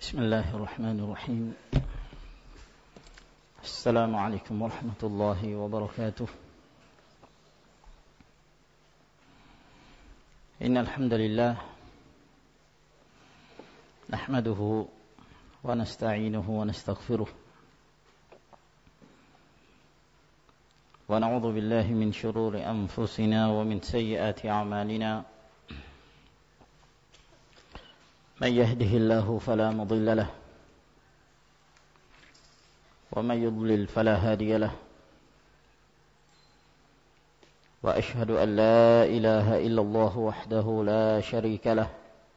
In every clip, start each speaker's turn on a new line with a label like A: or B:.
A: بسم الله الرحمن الرحيم. السلام عليكم ورحمة الله وبركاته. إن الحمد لله نحمده ونستعينه ونستغفره ونعوذ بالله من شرور أنفسنا ومن سيئات أعمالنا. من يهده الله فلا مضل له ومن يضلل فلا هادي له وأشهد أن لا إله إلا الله وحده لا شريك له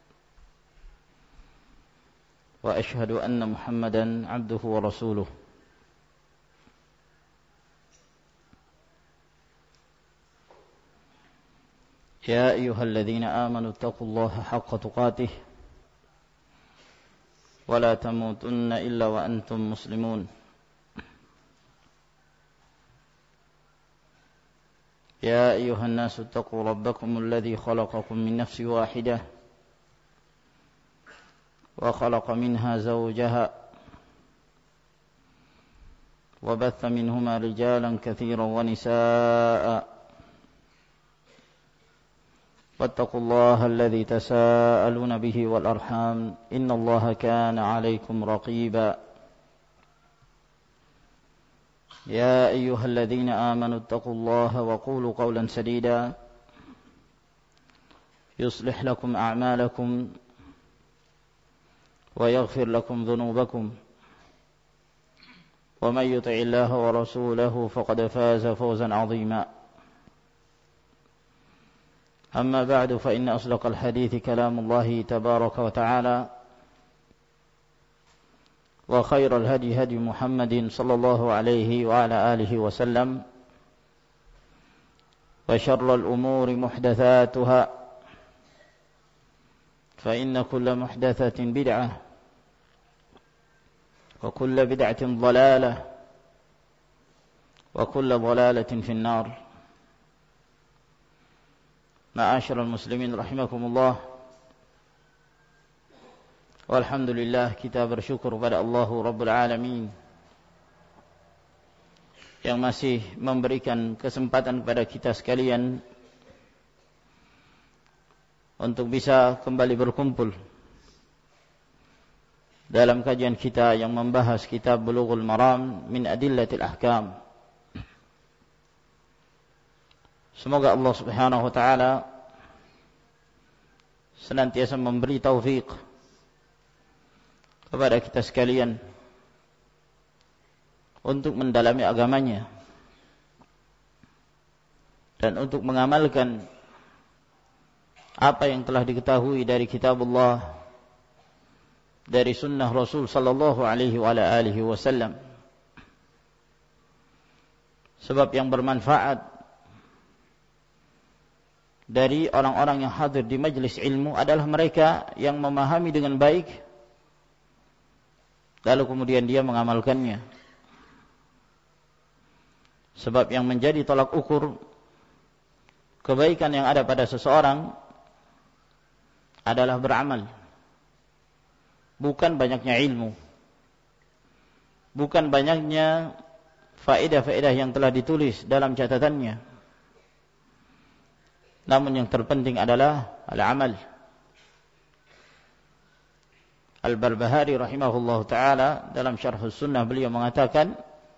A: وأشهد أن محمدا عبده ورسوله. يا أيها الذين آمنوا اتقوا الله حق تقاته ولا تموتن إلا وأنتم مسلمون. يا أيها الناس اتقوا ربكم الذي خلقكم من نفس واحدة وخلق منها زوجها وبث منهما رجالا كثيرا ونساء واتقوا الله الذي تساءلون به والأرحام إن الله كان عليكم رقيبا. يا أيها الذين آمنوا اتقوا الله وقولوا قولا سديدا يصلح لكم أعمالكم ويغفر لكم ذنوبكم ومن يطع الله ورسوله فقد فاز فوزا عظيما. أما بعد فإن أصدق الحديث كلام الله تبارك وتعالى وخير الهدي هدي محمد صلى الله عليه وعلى آله وسلم وشر الأمور محدثاتها فإن كل محدثة بدعة وكل بدعة ضلالة وكل ضلالة في النار. Ma'asyiral muslimin rahimakumullah. Walhamdulillah, kita bersyukur kepada Allah Rabbul Alamin yang masih memberikan kesempatan kepada kita sekalian untuk bisa kembali berkumpul dalam kajian kita yang membahas kitab Bulughul Maram min Adillatil Ahkam. Semoga Allah Subhanahu wa taala senantiasa memberi taufik kepada kita sekalian untuk mendalami agamanya dan untuk mengamalkan apa yang telah diketahui dari kitabullah, dari sunnah Rasul sallallahu alaihi wa alihi wasallam. Sebab yang bermanfaat dari orang-orang yang hadir di majlis ilmu adalah mereka yang memahami dengan baik lalu kemudian dia mengamalkannya. Sebab yang menjadi tolak ukur kebaikan yang ada pada seseorang adalah beramal, bukan banyaknya ilmu, bukan banyaknya faedah-faedah yang telah ditulis dalam catatannya. Namun yang terpenting adalah al-amal. Al-Barbahari rahimahullahu ta'ala dalam syarh sunnah beliau mengatakan,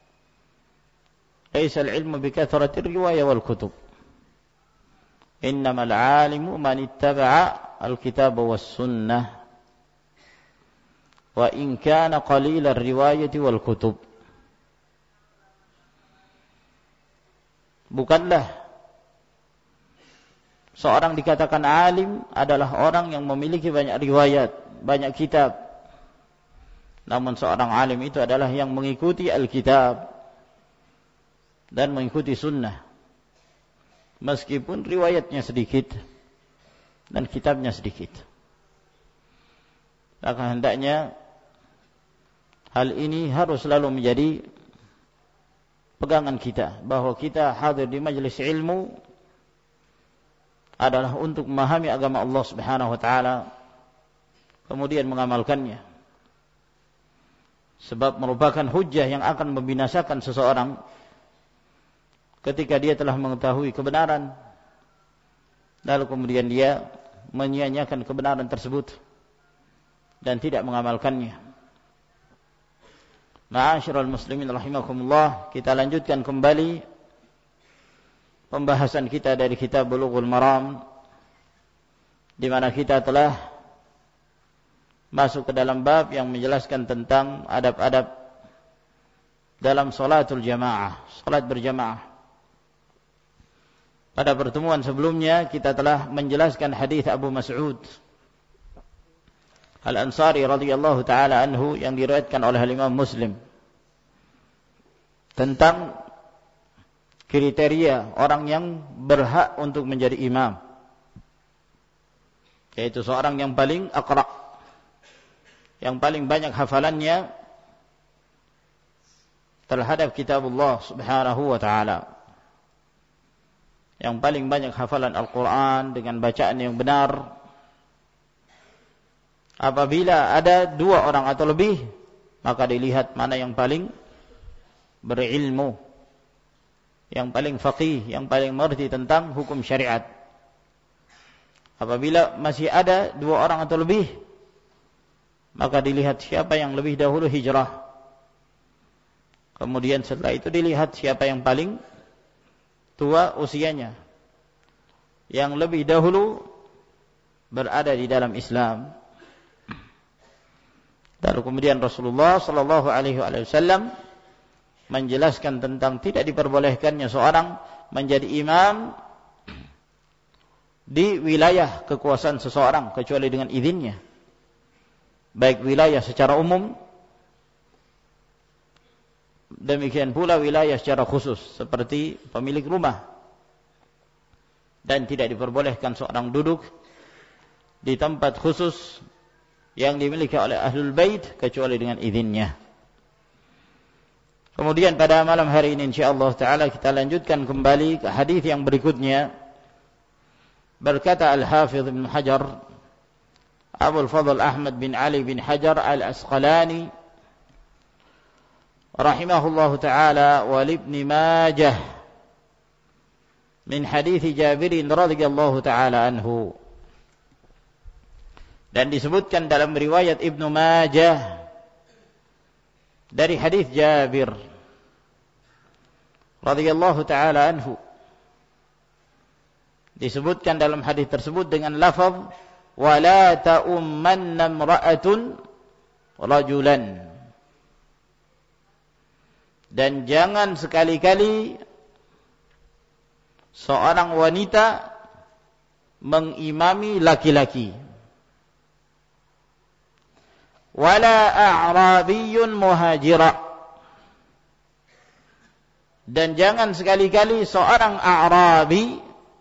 A: laisa al-ilmu bikathrati riwayah wal kutub, innamal alimu man ittaba'a al-kitab was sunnah wa in kana qalila ar-riwayati wal kutub. Bukanlah seorang dikatakan alim adalah orang yang memiliki banyak riwayat, banyak kitab. Namun seorang alim itu adalah yang mengikuti Alkitab dan mengikuti sunnah, meskipun riwayatnya sedikit dan kitabnya sedikit. Maka hendaknya hal ini harus selalu menjadi pegangan kita, bahwa kita hadir di majelis ilmu adalah untuk memahami agama Allah Subhanahu wa taala, kemudian mengamalkannya. Sebab merupakan hujjah yang akan membinasakan seseorang ketika dia telah mengetahui kebenaran, lalu kemudian dia menyia-nyiakan kebenaran tersebut dan tidak mengamalkannya. Ma'asyiral muslimin rahimakumullah, kita lanjutkan kembali pembahasan kita dari kitab Bulughul Maram, di mana kita telah masuk ke dalam bab yang menjelaskan tentang adab-adab dalam salatul jamaah, salat berjamaah. Pada pertemuan sebelumnya kita telah menjelaskan hadis Abu Mas'ud Al-Ansari radhiyallahu taala anhu yang diriwayatkan oleh Imam Muslim tentang kriteria orang yang berhak untuk menjadi imam, yaitu seorang yang paling aqra', yang paling banyak hafalannya terhadap kitabullah subhanahu wa ta'ala, yang paling banyak hafalan Al-Quran dengan bacaan yang benar. Apabila ada dua orang atau lebih, maka dilihat mana yang paling berilmu, yang paling faqih, yang paling mengerti tentang hukum syariat. Apabila masih ada dua orang atau lebih, maka dilihat siapa yang lebih dahulu hijrah. Kemudian setelah itu dilihat siapa yang paling tua usianya, yang lebih dahulu berada di dalam Islam. Lalu kemudian Rasulullah sallallahu alaihi wasallam menjelaskan tentang tidak diperbolehkannya seorang menjadi imam di wilayah kekuasaan seseorang kecuali dengan izinnya, baik wilayah secara umum, demikian pula wilayah secara khusus seperti pemilik rumah. Dan tidak diperbolehkan seorang duduk di tempat khusus yang dimiliki oleh Ahlul Bait kecuali dengan izinnya. Kemudian pada malam hari ini insyaallah taala kita lanjutkan kembali ke hadis yang berikutnya. Berkata Al-Hafidz Ibnu Hajar, Abul Fadl Ahmad bin Ali bin Hajar Al-Asqalani rahimahullahu taala, wa Ibnu Majah min hadits Jabir radhiyallahu taala anhu. Dan disebutkan dalam riwayat Ibnu Majah dari hadis Jabir radhiyallahu taala anhu. Disebutkan dalam hadis tersebut dengan lafaz wala ta'ummanna imra'atun rajulan, dan jangan sekali-kali seorang wanita mengimami laki-laki. Wala a'rabiyyun muhajira, dan jangan sekali-kali seorang a'rabi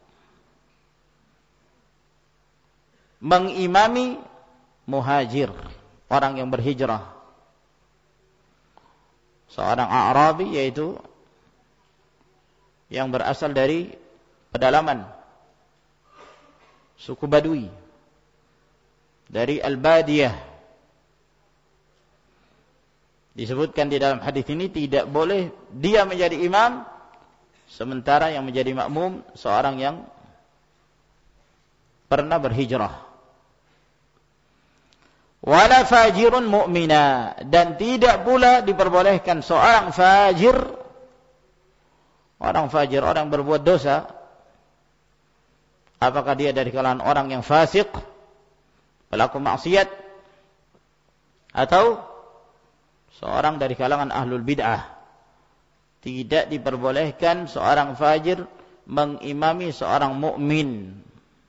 A: mengimami muhajir, orang yang berhijrah. Seorang a'rabi yaitu yang berasal dari pedalaman suku Badui, dari Al-Badiyah. Disebutkan di dalam hadis ini tidak boleh dia menjadi imam sementara yang menjadi makmum seorang yang pernah berhijrah. Wala fajirun mu'mina, dan tidak pula diperbolehkan seorang fajir, orang fajir, orang berbuat dosa, apakah dia dari kalangan orang yang fasik, pelaku maksiat, atau seorang dari kalangan ahlul bid'ah. Tidak diperbolehkan seorang fajir mengimami seorang mukmin.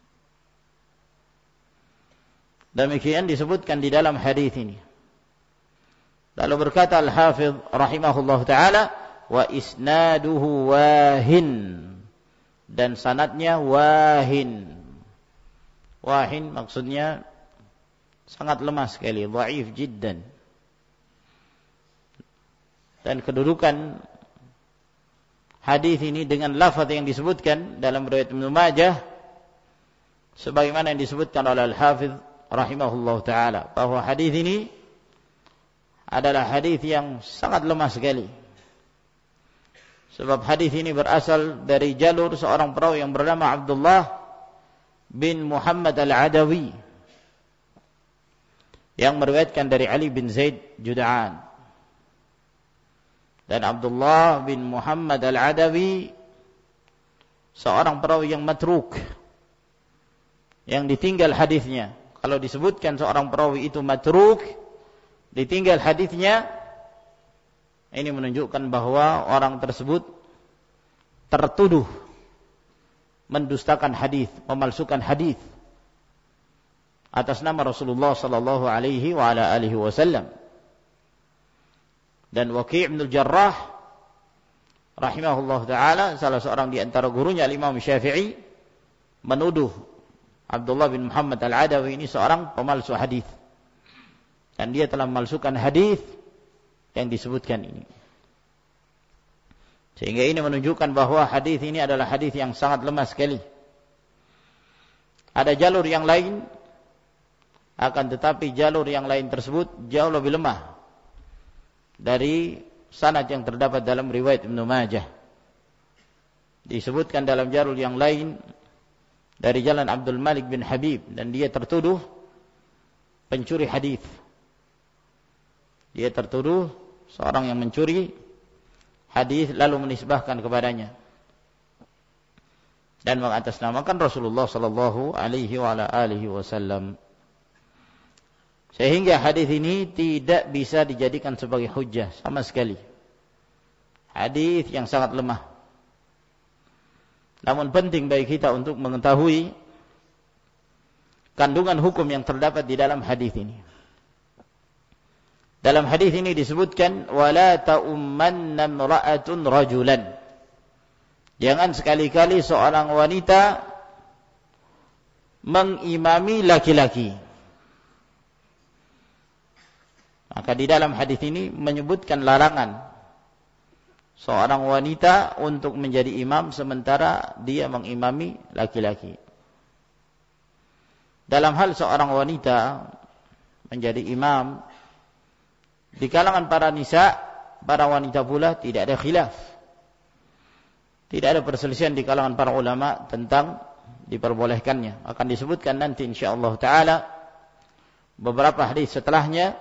A: Demikian disebutkan di dalam hadis ini. Lalu berkata Al-Hafidz rahimahullah ta'ala, wa isnaduhu wahin, dan sanadnya wahin. Wahin maksudnya sangat lemah sekali, dhaif jiddan. Dan kedudukan hadis ini dengan lafaz yang disebutkan dalam riwayat Ibnu Majah sebagaimana yang disebutkan oleh Al-Hafidz rahimahullah ta'ala, bahwa hadis ini adalah hadis yang sangat lemah sekali. Sebab hadis ini berasal dari jalur seorang perawi yang bernama Abdullah bin Muhammad al-Adawi yang meriwayatkan dari Ali bin Zaid Jud'an. Dan Abdullah bin Muhammad al-Adawi seorang perawi yang matruk, yang ditinggal hadisnya. Kalau disebutkan seorang perawi itu matruk, ditinggal hadisnya, ini menunjukkan bahwa orang tersebut tertuduh mendustakan hadis, memalsukan hadis atas nama Rasulullah sallallahu alaihi wa ala alihi wasallam. Dan Waqi' bin Al-Jarrah rahimahullah taala, salah seorang di antara gurunya Imam Syafi'i, menuduh Abdullah bin Muhammad al-Adawi ini seorang pemalsu hadis. Dan dia telah memalsukan hadis yang disebutkan ini. Sehingga ini menunjukkan bahwa hadis ini adalah hadis yang sangat lemah sekali. Ada jalur yang lain, akan tetapi jalur yang lain tersebut jauh lebih lemah dari sanad yang terdapat dalam riwayat Ibnu Majah. Disebutkan dalam jalur yang lain dari jalan Abdul Malik bin Habib, dan dia tertuduh pencuri hadis. Dia tertuduh seorang yang mencuri hadis lalu menisbahkan kepadanya dan mengatasnamakan Rasulullah sallallahu alaihi wa ala alihi wasallam. Sehingga hadis ini tidak bisa dijadikan sebagai hujjah sama sekali. Hadis yang sangat lemah. Namun penting bagi kita untuk mengetahui kandungan hukum yang terdapat di dalam hadis ini. Dalam hadis ini disebutkan wala ta'ummanna imra'atun rajulan. Jangan sekali-kali seorang wanita mengimami laki-laki. Maka di dalam hadis ini menyebutkan larangan seorang wanita untuk menjadi imam sementara dia mengimami laki-laki. Dalam hal seorang wanita menjadi imam, di kalangan para nisa, para wanita pula, tidak ada khilaf. Tidak ada perselisihan di kalangan para ulama tentang diperbolehkannya. Akan disebutkan nanti insyaallah taala beberapa hadis setelahnya,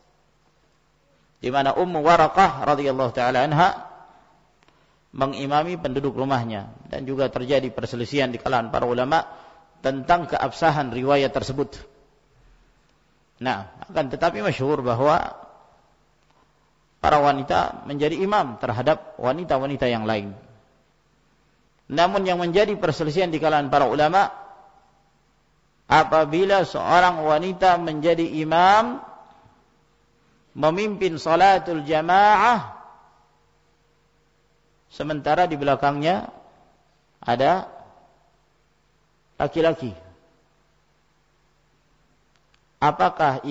A: di mana Ummu Waraqah radhiyallahu taala anha mengimami penduduk rumahnya, dan juga terjadi perselisihan di kalangan para ulama tentang keabsahan riwayat tersebut. Nah, akan tetapi masyhur bahwa para wanita menjadi imam terhadap wanita-wanita yang lain. Namun yang menjadi perselisihan di kalangan para ulama, apabila seorang wanita menjadi imam memimpin salatul jamaah sementara di belakangnya ada laki-laki. Apakah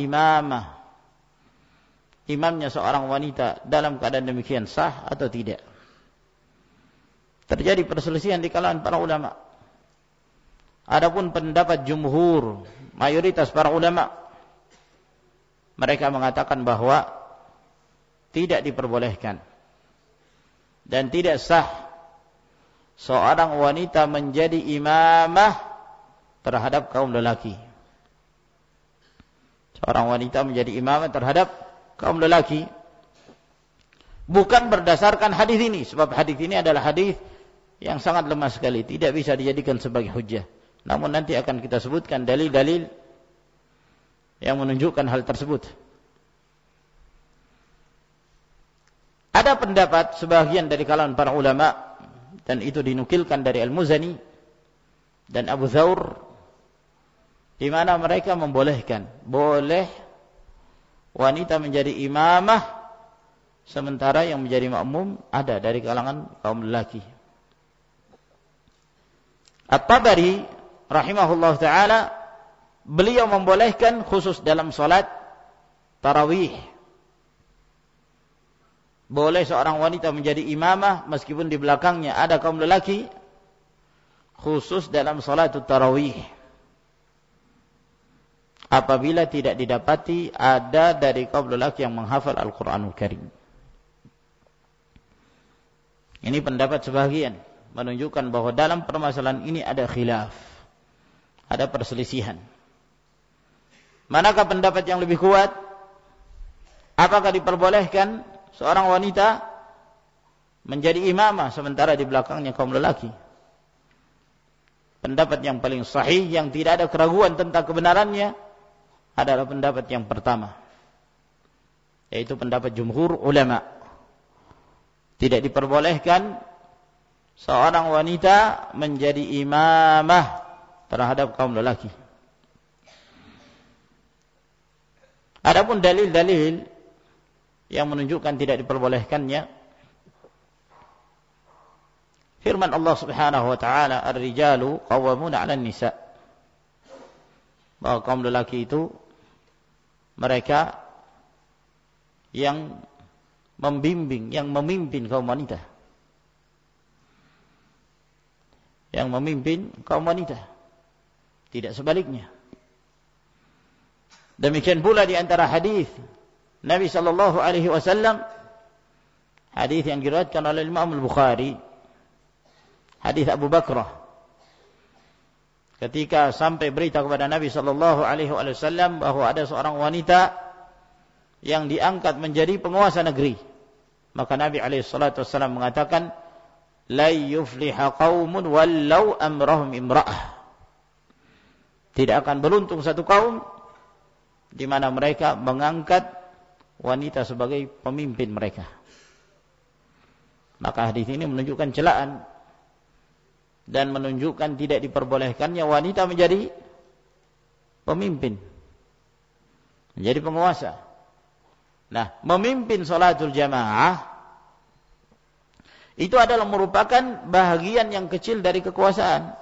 A: imamnya seorang wanita dalam keadaan demikian sah atau tidak? Terjadi perselisihan di kalangan para ulama. Adapun pendapat jumhur, mayoritas para ulama, mereka mengatakan bahwa tidak diperbolehkan dan tidak sah seorang wanita menjadi imamah terhadap kaum lelaki. Seorang wanita menjadi imamah terhadap kaum lelaki bukan berdasarkan hadis ini, sebab hadis ini adalah hadis yang sangat lemah sekali, tidak bisa dijadikan sebagai hujjah. Namun nanti akan kita sebutkan dalil-dalil yang menunjukkan hal tersebut. Ada pendapat sebagian dari kalangan para ulama, dan itu dinukilkan dari Al-Muzani dan Abu Thawr, di mana mereka membolehkan, boleh wanita menjadi imamah sementara yang menjadi makmum ada dari kalangan kaum lelaki. At-Tabari rahimahullah ta'ala, beliau membolehkan khusus dalam salat tarawih. Boleh seorang wanita menjadi imamah meskipun di belakangnya ada kaum lelaki, khusus dalam salat tarawih. apabila tidak didapati ada dari kaum lelaki yang menghafal Al-Qur'anul Karim. Ini pendapat sebagian menunjukkan bahwa dalam permasalahan ini ada khilaf, ada perselisihan. Manakah pendapat yang lebih kuat? Apakah diperbolehkan seorang wanita menjadi imamah sementara di belakangnya kaum lelaki? Pendapat yang paling sahih, yang tidak ada keraguan tentang kebenarannya, adalah pendapat yang pertama, yaitu pendapat jumhur ulama. Tidak diperbolehkan seorang wanita menjadi imamah terhadap kaum lelaki. Adapun dalil-dalil yang menunjukkan tidak diperbolehkannya, firman Allah Subhanahu wa taala, "Ar-rijalu qawwamuna 'alan nisa." Bahwa kaum lelaki itu mereka yang membimbing, yang memimpin kaum wanita. Yang memimpin kaum wanita. Tidak sebaliknya. Demikian pula di antara hadis Nabi sallallahu alaihi wasallam, hadis yang diriwayatkan oleh Imam Al-Bukhari, hadis Abu Bakrah, ketika sampai berita kepada Nabi sallallahu alaihi wasallam bahwa ada seorang wanita yang diangkat menjadi penguasa negeri, maka Nabi alaihi salatu wasallam mengatakan, la yufliha qaumun wallau amrahum imra'ah. Tidak akan beruntung satu kaum di mana mereka mengangkat wanita sebagai pemimpin mereka. Maka hadis ini menunjukkan celaan dan menunjukkan tidak diperbolehkannya wanita menjadi pemimpin, menjadi penguasa. Nah, memimpin salatul jamaah itu adalah merupakan bahagian yang kecil dari kekuasaan.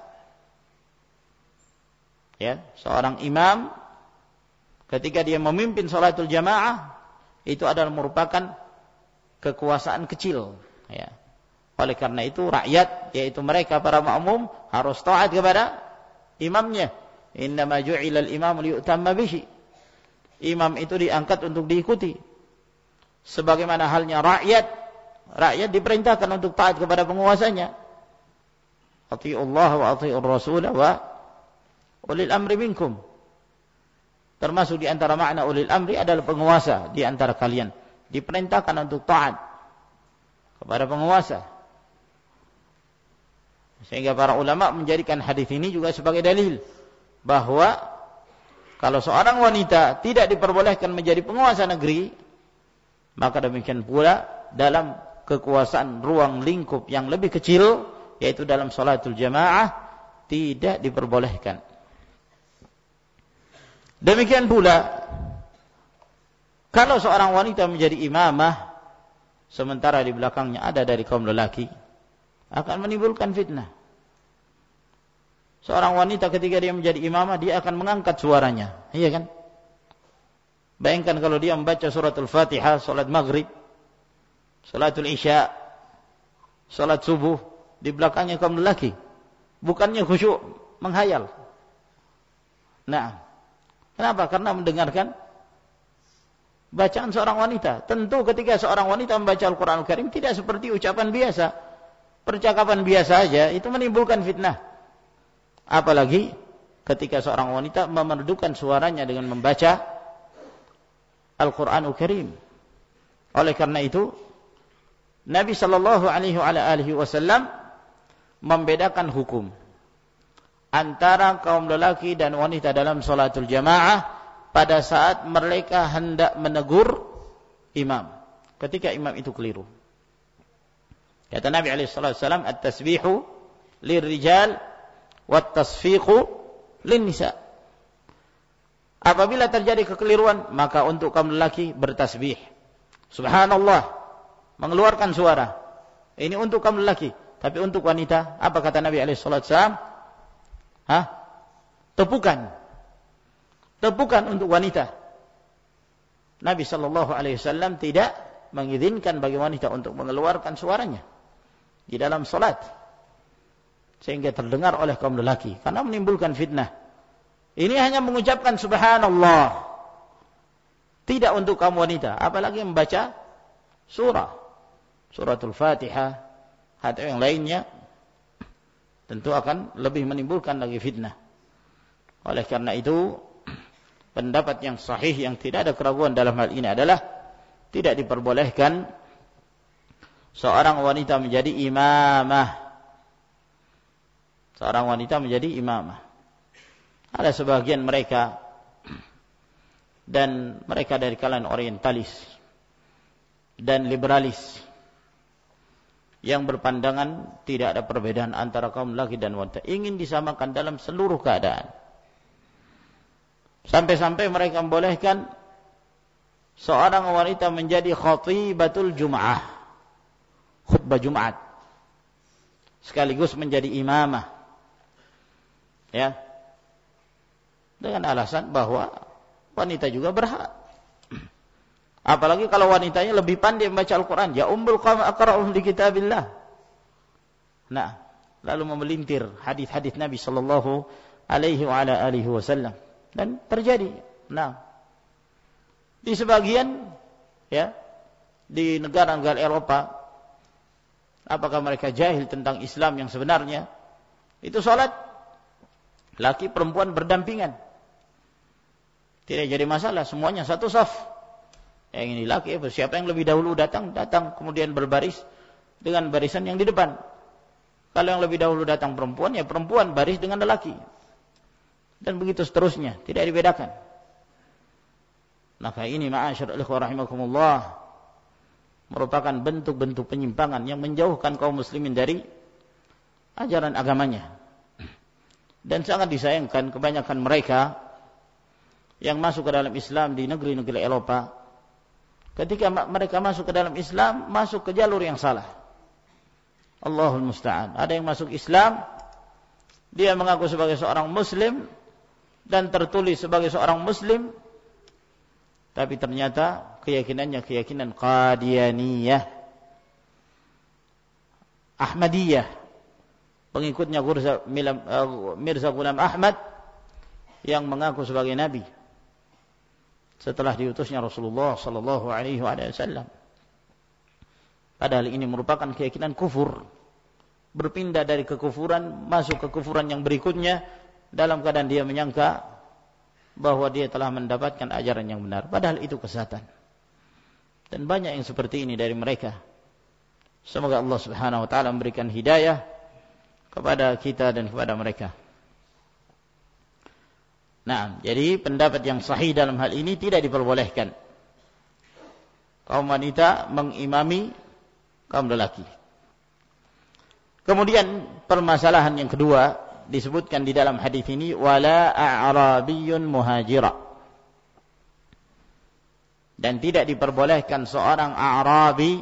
A: Ya, seorang imam ketika dia memimpin salatul jamaah itu adalah merupakan kekuasaan kecil, ya. Oleh karena itu rakyat, yaitu mereka para makmum, harus taat kepada imamnya. Innama ju'ilal imamu liyu'tamma bihi. Imam itu diangkat untuk diikuti. Sebagaimana halnya rakyat diperintahkan untuk taat kepada penguasanya. Ati'ullah wa ati'ur rasul wa ulil amri minkum. Termasuk di antara makna ulil amri adalah penguasa di antara kalian. Diperintahkan untuk taat kepada penguasa. Sehingga para ulama menjadikan hadis ini juga sebagai dalil bahwa kalau seorang wanita tidak diperbolehkan menjadi penguasa negeri, maka demikian pula dalam kekuasaan ruang lingkup yang lebih kecil, yaitu dalam salatul jamaah, tidak diperbolehkan. Demikian pula kalau seorang wanita menjadi imamah sementara di belakangnya ada dari kaum lelaki, akan menimbulkan fitnah. Seorang wanita ketika dia menjadi imamah, dia akan mengangkat suaranya, iya kan? Bayangkan kalau dia membaca suratul Fatihah, salat maghrib, salatul isya, salat subuh, di belakangnya kaum lelaki, bukannya khusyuk, menghayal. Nah, kenapa? Karena mendengarkan bacaan seorang wanita. Tentu ketika seorang wanita membaca Al-Quran Al-Karim tidak seperti ucapan biasa, percakapan biasa saja, itu menimbulkan fitnah. Apalagi ketika seorang wanita memerdukan suaranya dengan membaca Al-Quran Al-Karim. Oleh karena itu, Nabi sallallahu alaihi wasallam membedakan hukum antara kaum lelaki dan wanita dalam salatul jamaah pada saat mereka hendak menegur imam, ketika imam itu keliru. Kata Nabi SAW, at-tasbihu lirrijal wat-tasfiqu linnisa. Apabila terjadi kekeliruan, maka untuk kaum lelaki bertasbih, subhanallah, mengeluarkan suara. Ini untuk kaum lelaki. Tapi untuk wanita, apa kata Nabi SAW? Tepukan. Tepukan untuk wanita. Nabi SAW tidak mengizinkan bagi wanita untuk mengeluarkan suaranya di dalam salat sehingga terdengar oleh kaum lelaki, karena menimbulkan fitnah. Ini hanya mengucapkan subhanallah. Tidak untuk kaum wanita, apalagi membaca suratul Fatihah atau yang lainnya, tentu akan lebih menimbulkan lagi fitnah. Oleh karena itu, pendapat yang sahih yang tidak ada keraguan dalam hal ini adalah tidak diperbolehkan seorang wanita menjadi imamah. Seorang wanita menjadi imamah. Ada sebagian mereka, dan mereka dari kalangan orientalis dan liberalis, yang berpandangan tidak ada perbedaan antara kaum laki dan wanita, ingin disamakan dalam seluruh keadaan. Sampai-sampai mereka membolehkan seorang wanita menjadi khatibatul Jum'ah, khutbah Jumat, sekaligus menjadi imamah, ya, dengan alasan bahwa wanita juga berhak. Apalagi kalau wanitanya lebih pandai membaca Al-Quran. Ya ummul qawm aqra'uhum li kitabillah. Nah, lalu memelintir hadis-hadis Nabi sallallahu alaihi wa ala alihi wasallam. Dan terjadi. Nah, di sebagian, ya, di negara-negara Eropa, apakah mereka jahil tentang Islam yang sebenarnya? Itu salat laki perempuan berdampingan. Tidak jadi masalah, semuanya satu saf. Yang ini laki, siapa yang lebih dahulu datang, kemudian berbaris dengan barisan yang di depan. Kalau yang lebih dahulu datang perempuan, ya perempuan baris dengan lelaki. Dan begitu seterusnya, tidak dibedakan. Maka ini ma'asyiral ikhwah rahimakumullah, merupakan bentuk-bentuk penyimpangan yang menjauhkan kaum muslimin dari ajaran agamanya. Dan sangat disayangkan kebanyakan mereka yang masuk ke dalam Islam di negeri-negeri Eropa, ketika mereka masuk ke dalam Islam, masuk ke jalur yang salah. Allahul musta'an. Ada yang masuk Islam, dia mengaku sebagai seorang muslim dan tertulis sebagai seorang muslim, tapi ternyata keyakinannya keyakinan Qadianiyah, Ahmadiyah, pengikutnya Mirza Ghulam Ahmad, yang mengaku sebagai nabi setelah diutusnya Rasulullah sallallahu alaihi wasallam. Padahal ini merupakan keyakinan kufur. Berpindah dari kekufuran masuk ke kekufuran yang berikutnya dalam keadaan dia menyangka bahwa dia telah mendapatkan ajaran yang benar, padahal itu kesesatan. Dan banyak yang seperti ini dari mereka. Semoga Allah Subhanahu wa taala memberikan hidayah kepada kita dan kepada mereka. Nah, jadi pendapat yang sahih dalam hal ini tidak diperbolehkan kaum wanita mengimami kaum lelaki. Kemudian permasalahan yang kedua disebutkan di dalam hadis ini, wala a'rabiyyun muhajira. Dan tidak diperbolehkan seorang A'rabi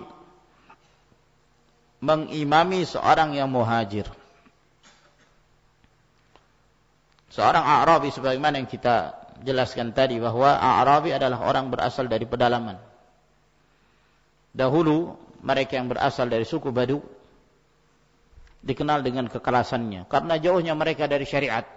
A: mengimami seorang yang muhajir. Seorang A'rabi sebagaimana yang kita jelaskan tadi, bahwa A'rabi adalah orang berasal dari pedalaman. Dahulu mereka yang berasal dari suku Badu dikenal dengan kekerasannya karena jauhnya mereka dari syariat.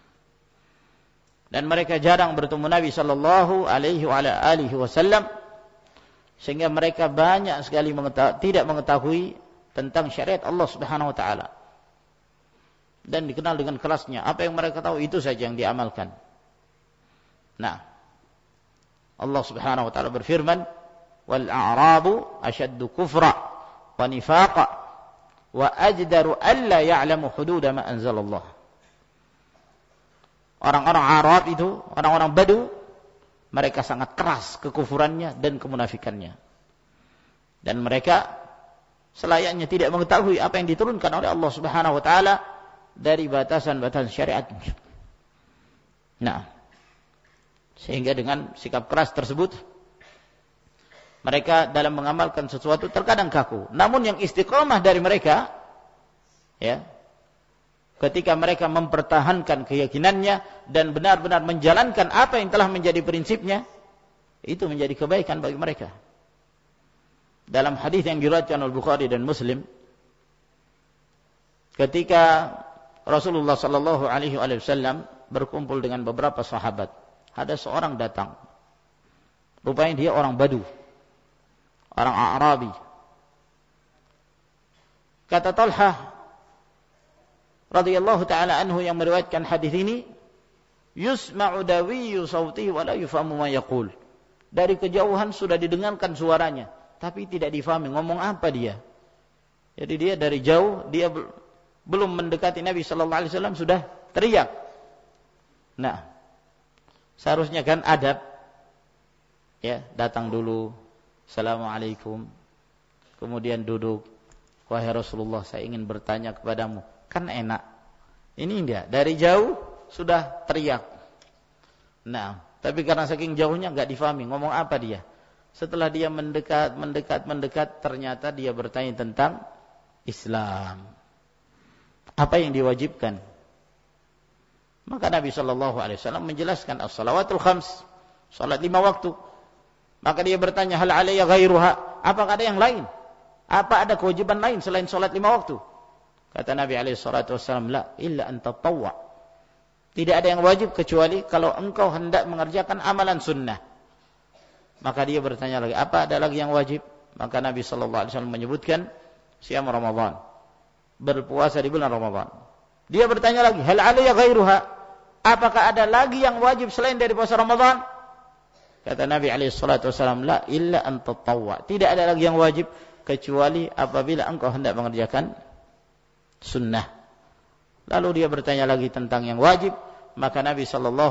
A: Dan mereka jarang bertemu Nabi sallallahu alaihi wasallam, sehingga mereka banyak sekali tidak mengetahui tentang syariat Allah Subhanahu wa taala. Dan dikenal dengan kerasnya. Apa yang mereka tahu itu saja yang diamalkan. Nah, Allah Subhanahu wa taala berfirman, wal a'rabu ashaddu kufra wa nifaqa wa ajdaru alla ya'lamu hududa ma anzalallah. Orang-orang Arab itu, orang-orang Badu, mereka sangat keras kekufurannya dan kemunafikannya. Dan mereka selayaknya tidak mengetahui apa yang diturunkan oleh Allah Subhanahu wa taala dari batasan-batasan syariat. Nah, sehingga dengan sikap keras tersebut mereka dalam mengamalkan sesuatu terkadang kaku. Namun yang istiqomah dari mereka, ya, ketika mereka mempertahankan keyakinannya dan benar-benar menjalankan apa yang telah menjadi prinsipnya, itu menjadi kebaikan bagi mereka. Dalam hadis yang diriwayatkan oleh Bukhari dan Muslim, ketika Rasulullah sallallahu alaihi wasallam berkumpul dengan beberapa sahabat. Ada seorang datang. Rupanya dia orang Badu, orang Arabi. Kata Talhah radhiyallahu taala anhu yang meriwayatkan hadis ini, yusma'u dawiyyu sautihi wa la yufhamu ma yaqul. Dari kejauhan sudah didengarkan suaranya, tapi tidak difahami ngomong apa dia. Jadi dia dari jauh, dia belum mendekati Nabi sallallahu alaihi wasallam sudah teriak. Nah, seharusnya kan adab, ya, datang dulu, assalamualaikum, kemudian duduk, wahai Rasulullah, saya ingin bertanya kepadamu, kan enak. Ini enggak, dari jauh sudah teriak. Nah, tapi karena saking jauhnya enggak difahami ngomong apa dia. Setelah dia mendekat, ternyata dia bertanya tentang Islam. Apa yang diwajibkan? Maka Nabi SAW menjelaskan as-salawatul khams, salat 5 waktu. Maka dia bertanya, hal alayya ghairuha? Apakah ada yang lain? Apa ada kewajiban lain selain salat 5 waktu? Kata Nabi SAW, la illa an tatawwa. Tidak ada yang wajib kecuali kalau engkau hendak mengerjakan amalan sunnah. Maka dia bertanya lagi, apa ada lagi yang wajib? Maka Nabi SAW menyebutkan siam Ramadan, berpuasa di bulan Ramadan. Dia bertanya lagi, hal alayya ghairuha? Apakah ada lagi yang wajib selain dari puasa Ramadan? Kata Nabi SAW, la illa an tatawwa. Tidak ada lagi yang wajib kecuali apabila engkau hendak mengerjakan sunnah. Lalu dia bertanya lagi tentang yang wajib, maka Nabi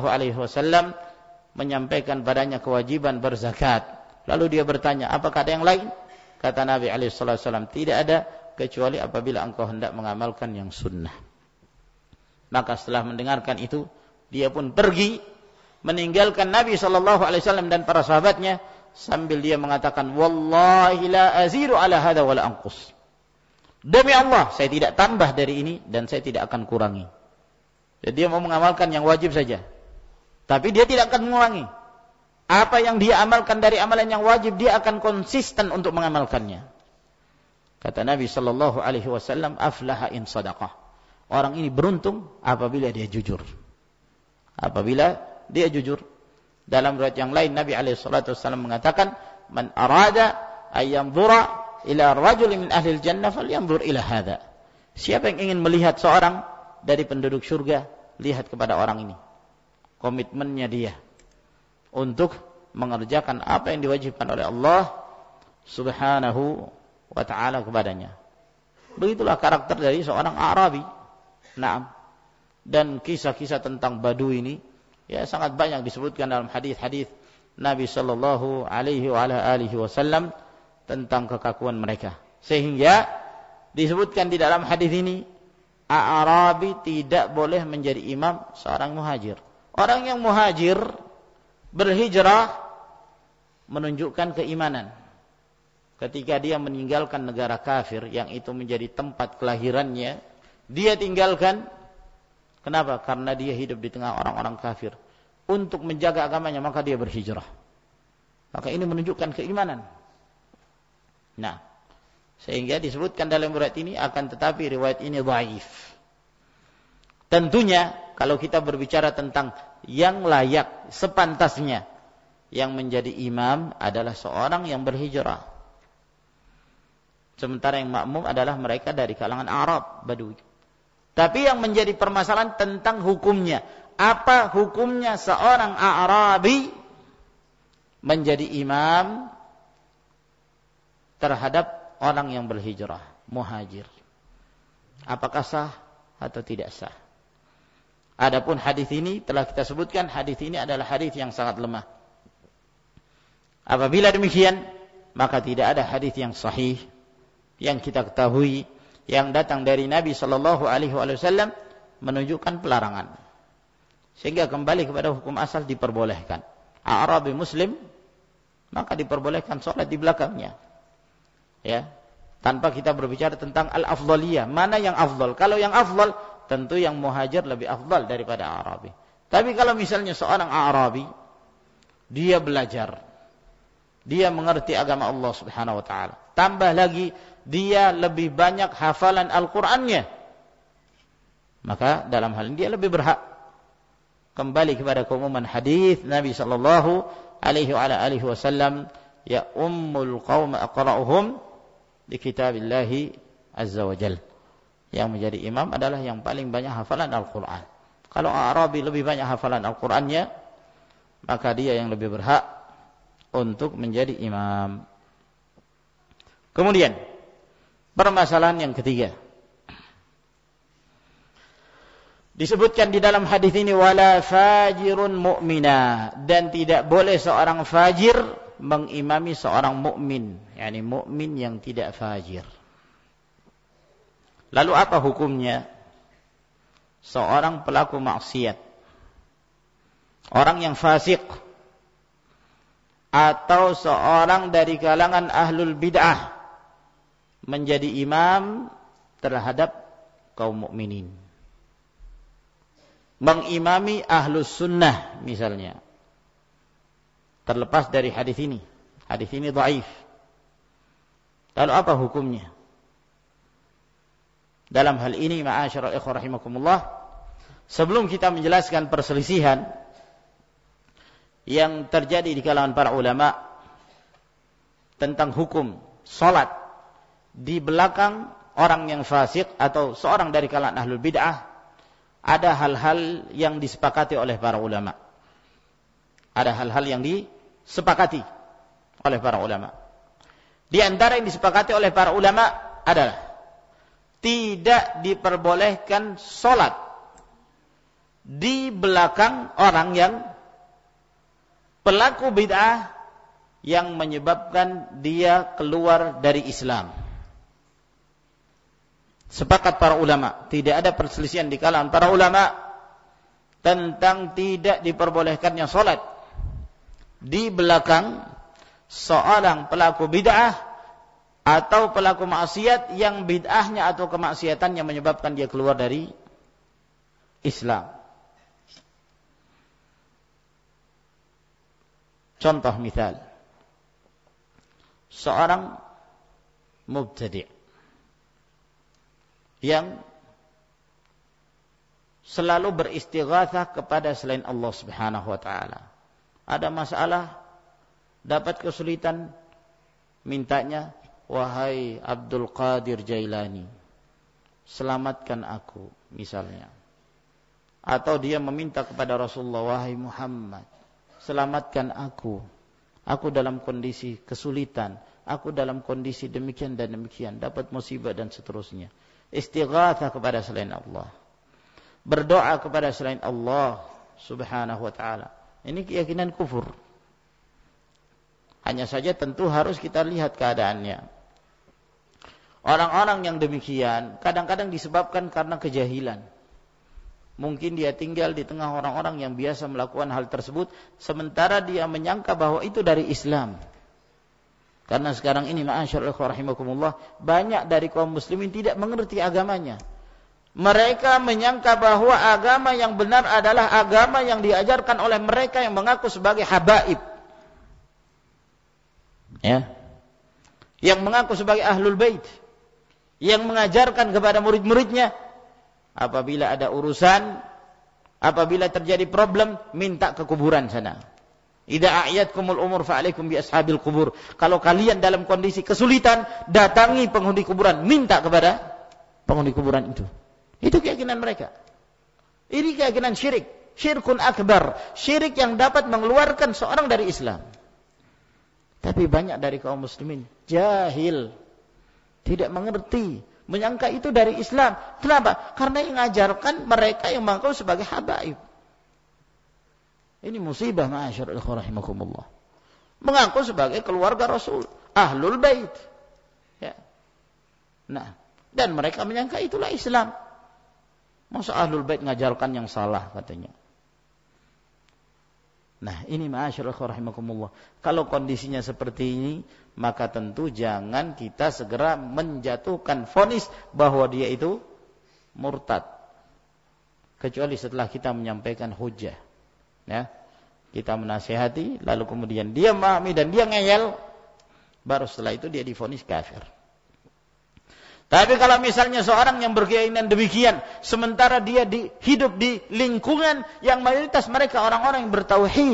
A: SAW menyampaikan padanya kewajiban berzakat. Lalu dia bertanya, apakah ada yang lain? Kata Nabi SAW, tidak ada kecuali apabila engkau hendak mengamalkan yang sunnah. Maka setelah mendengarkan itu, dia pun pergi meninggalkan Nabi SAW dan para sahabatnya sambil dia mengatakan, wallahi la aziru ala hadha wa la anqus. Demi Allah, saya tidak tambah dari ini dan saya tidak akan kurangi. Jadi dia mau mengamalkan yang wajib saja, tapi dia tidak akan mengurangi. Apa yang dia amalkan dari amalan yang wajib, dia akan konsisten untuk mengamalkannya. Kata Nabi SAW, aflaha in sadaqah. Orang ini beruntung apabila dia jujur. Apabila dia jujur. Dalam riwayat yang lain Nabi SAW mengatakan, man arada ayyamdhura ila rajulin min ahli jannah falyanzur ila hadha. Siapa yang ingin melihat seorang dari penduduk surga, lihat kepada orang ini. Komitmennya dia untuk mengerjakan apa yang diwajibkan oleh Allah Subhanahu wa ta'ala kepadanya. Begitulah karakter dari seorang Arabi. Nah, dan kisah-kisah tentang Badu ini ya sangat banyak disebutkan dalam hadis-hadis Nabi sallallahu alaihi wasallam tentang kekakuan mereka. Sehingga disebutkan di dalam hadis ini, Arabi tidak boleh menjadi imam seorang muhajir. Orang yang muhajir berhijrah menunjukkan keimanan. Ketika dia meninggalkan negara kafir yang itu menjadi tempat kelahirannya, dia tinggalkan. Kenapa? Karena dia hidup di tengah orang-orang kafir. Untuk menjaga agamanya, maka dia berhijrah. Maka ini menunjukkan keimanan. Nah, sehingga disebutkan dalam riwayat ini, akan tetapi riwayat ini dhaif. Tentunya, kalau kita berbicara tentang yang layak, sepantasnya, yang menjadi imam adalah seorang yang berhijrah. Sementara yang makmum adalah mereka dari kalangan Arab, Badui. Tapi yang menjadi permasalahan tentang hukumnya. Apa hukumnya seorang Arabi menjadi imam terhadap orang yang berhijrah, muhajir? Apakah sah atau tidak sah? Adapun hadis ini telah kita sebutkan, hadis ini adalah hadis yang sangat lemah. Apabila demikian, maka tidak ada hadis yang sahih yang kita ketahui yang datang dari Nabi sallallahu alaihi wasallam menunjukkan pelarangan. Sehingga kembali kepada hukum asal diperbolehkan. Arabi muslim, maka diperbolehkan salat di belakangnya. Ya, tanpa kita berbicara tentang al-afdhaliyah, mana yang afdal. Kalau yang afdal, tentu yang muhajir lebih afdal daripada Arabi. Tapi kalau misalnya seorang Arabi, dia belajar, dia mengerti agama Allah Subhanahu wa taala, tambah lagi dia lebih banyak hafalan Al-Qur'annya, maka dalam hal ini dia lebih berhak kembali kepada keumuman hadis Nabi sallallahu alaihi wasallam, ya ummul qaum aqra'uhum di kitabillahi azza wajalla. Yang menjadi imam adalah yang paling banyak hafalan Al-Qur'an. Kalau Arabi lebih banyak hafalan Al-Qur'annya, maka dia yang lebih berhak untuk menjadi imam. Kemudian permasalahan yang ketiga, disebutkan di dalam hadis ini wala fajirun mu'mina, dan tidak boleh seorang fajir mengimami seorang mukmin, yakni mukmin yang tidak fajir. Lalu apa hukumnya seorang pelaku maksiat, orang yang fasik, atau seorang dari kalangan ahlul bid'ah menjadi imam terhadap kaum mukminin? Mengimami ahlus sunnah misalnya, terlepas dari hadis ini dhaif. Lalu apa hukumnya? Dalam hal ini ma'asyiral ikhwah rahimakumullah, sebelum kita menjelaskan perselisihan yang terjadi di kalangan para ulama tentang hukum salat di belakang orang yang fasik atau seorang dari kalangan ahlul bid'ah, ada hal-hal yang disepakati oleh para ulama. Ada hal-hal yang disepakati oleh para ulama. Di antara yang disepakati oleh para ulama adalah tidak diperbolehkan sholat di belakang orang yang pelaku bid'ah yang menyebabkan dia keluar dari Islam. Sepakat para ulama, tidak ada perselisihan di kalangan para ulama tentang tidak diperbolehkannya sholat di belakang seorang pelaku bid'ah atau pelaku maksiat yang bid'ahnya atau kemaksiatannya menyebabkan dia keluar dari Islam. Contoh misal, seorang mubtadi' yang selalu beristighatsah kepada selain Allah Subhanahu wa taala. Ada masalah, dapat kesulitan, mintanya, wahai Abdul Qadir Jailani, selamatkan aku misalnya. Atau dia meminta kepada Rasulullah, wahai Muhammad, selamatkan aku. Aku dalam kondisi kesulitan, aku dalam kondisi demikian dan demikian, dapat musibah dan seterusnya. Istighatsah kepada selain Allah, berdoa kepada selain Allah Subhanahu wa taala. Ini keyakinan kufur. Hanya saja tentu harus kita lihat keadaannya. Orang-orang yang demikian kadang-kadang disebabkan karena kejahilan. Mungkin dia tinggal di tengah orang-orang yang biasa melakukan hal tersebut, sementara dia menyangka bahwa itu dari Islam. Karena sekarang ini ma'asyiral ikhwah rahimakumullah, banyak dari kaum muslimin tidak mengerti agamanya. Mereka menyangka bahwa agama yang benar adalah agama yang diajarkan oleh mereka yang mengaku sebagai habaib. Ya. Yang mengaku sebagai ahlul bait, yang mengajarkan kepada murid-muridnya, apabila ada urusan, apabila terjadi problem, minta ke kuburan sana. Idza a'yatkumul umur fa'alaikum bi ashabil kubur. Kalau kalian dalam kondisi kesulitan, datangi penghuni kuburan, minta kepada penghuni kuburan itu. Itu keyakinan mereka. Ini keyakinan syirik, syirkun akbar, syirik yang dapat mengeluarkan seorang dari Islam. Tapi banyak dari kaum muslimin jahil, tidak mengerti, menyangka itu dari Islam. Kenapa? Karena yang mengajarkan mereka yang mengaku sebagai habaib. Ini musibah ma'asyarul ikhwah rahimakumullah. Mengaku sebagai keluarga Rasul, ahlul bait. Ya. Nah, dan mereka menyangka itulah Islam. Masa ahlul bait mengajarkan yang salah katanya. Nah, ini ma'asyarul ikhwah rahimakumullah. Kalau kondisinya seperti ini, maka tentu jangan kita segera menjatuhkan vonis bahwa dia itu murtad. Kecuali setelah kita menyampaikan hujjah. Ya. Kita menasihati, lalu kemudian dia memahami dan dia ngeyel, baru setelah itu dia divonis kafir. Tapi kalau misalnya seorang yang berkeyakinan demikian, sementara dia hidup di lingkungan yang mayoritas mereka orang-orang yang bertauhid.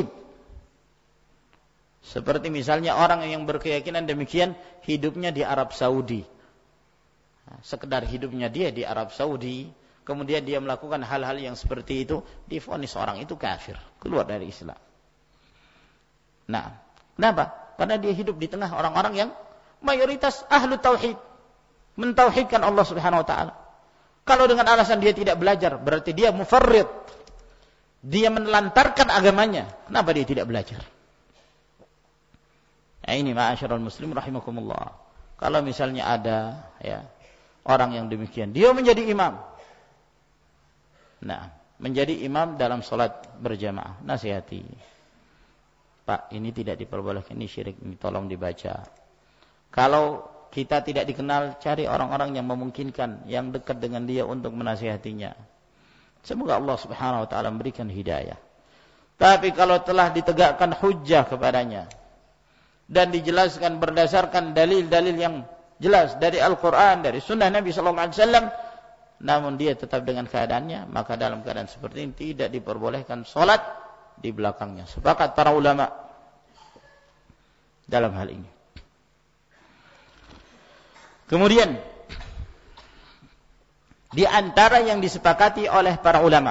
A: Seperti misalnya orang yang berkeyakinan demikian, hidupnya di Arab Saudi. Sekedar hidupnya dia di Arab Saudi, kemudian dia melakukan hal-hal yang seperti itu, divonis orang itu kafir, keluar dari Islam. Nah, kenapa? Karena dia hidup di tengah orang-orang yang mayoritas ahlu tauhid, mentauhidkan Allah Subhanahu wa taala. Kalau dengan alasan dia tidak belajar, berarti dia mufarrid. Dia menelantarkan agamanya. Kenapa dia tidak belajar? Nah, ini ma'asyiral muslim rahimakumullah. Kalau misalnya ada orang yang demikian, dia menjadi imam. Nah, menjadi imam dalam salat berjamaah, nasihati. Pak, ini tidak diperbolehkan, ini syirik, ini tolong dibaca. Kalau kita tidak dikenal, cari orang-orang yang memungkinkan, yang dekat dengan dia untuk menasihatinya. Semoga Allah Subhanahu wa taala memberikan hidayah. Tapi kalau telah ditegakkan hujjah kepadanya dan dijelaskan berdasarkan dalil-dalil yang jelas dari Al-Qur'an, dari sunnah Nabi sallallahu alaihi wasallam, namun dia tetap dengan keadaannya, maka dalam keadaan seperti ini tidak diperbolehkan salat di belakangnya. Sepakat para ulama dalam hal ini. Kemudian di antara yang disepakati oleh para ulama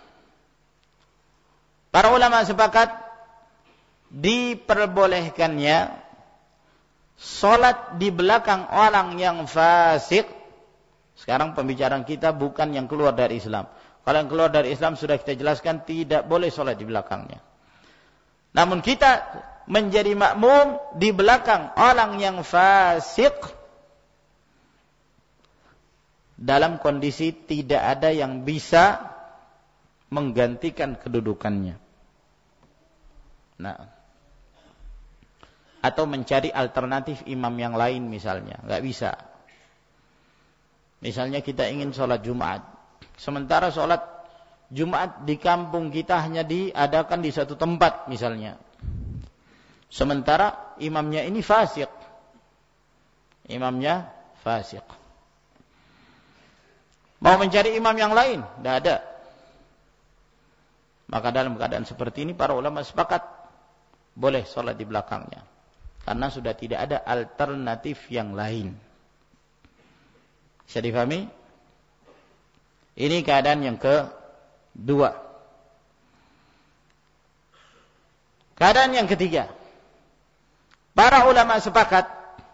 A: sepakat diperbolehkannya salat di belakang orang yang fasik. Sekarang pembicaraan kita bukan yang keluar dari Islam. Kalau yang keluar dari Islam sudah kita jelaskan tidak boleh salat di belakangnya. Namun kita menjadi makmum di belakang orang yang fasik dalam kondisi tidak ada yang bisa menggantikan kedudukannya. Nah, atau mencari alternatif imam yang lain misalnya, enggak bisa. Misalnya kita ingin sholat Jumat, sementara sholat Jumat di kampung kita hanya diadakan di satu tempat misalnya. Sementara imamnya ini fasik. Imamnya fasik. Mau mencari imam yang lain, tidak ada. Maka dalam keadaan seperti ini para ulama sepakat boleh sholat di belakangnya. Karena sudah tidak ada alternatif yang lain. Bisa difahami? Ini keadaan yang kedua. Keadaan yang ketiga. Para ulama sepakat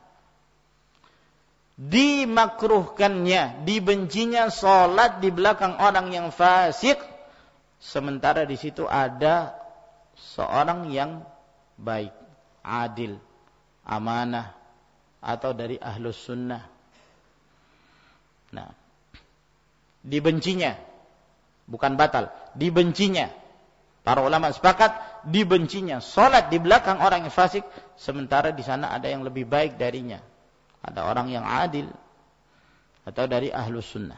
A: dimakruhkannya, dibencinya salat di belakang orang yang fasik, sementara di situ ada seorang yang baik, adil, amanah, atau dari ahlus sunnah. Nah, dibencinya, bukan batal, dibencinya. Para ulama sepakat dibencinya salat di belakang orang yang fasik, sementara di sana ada yang lebih baik darinya. Ada orang yang adil atau dari ahlus sunnah.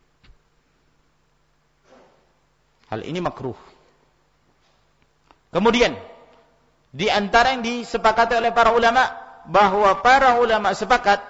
A: Hal ini makruh. Kemudian di antara yang disepakati oleh para ulama, bahwa para ulama sepakat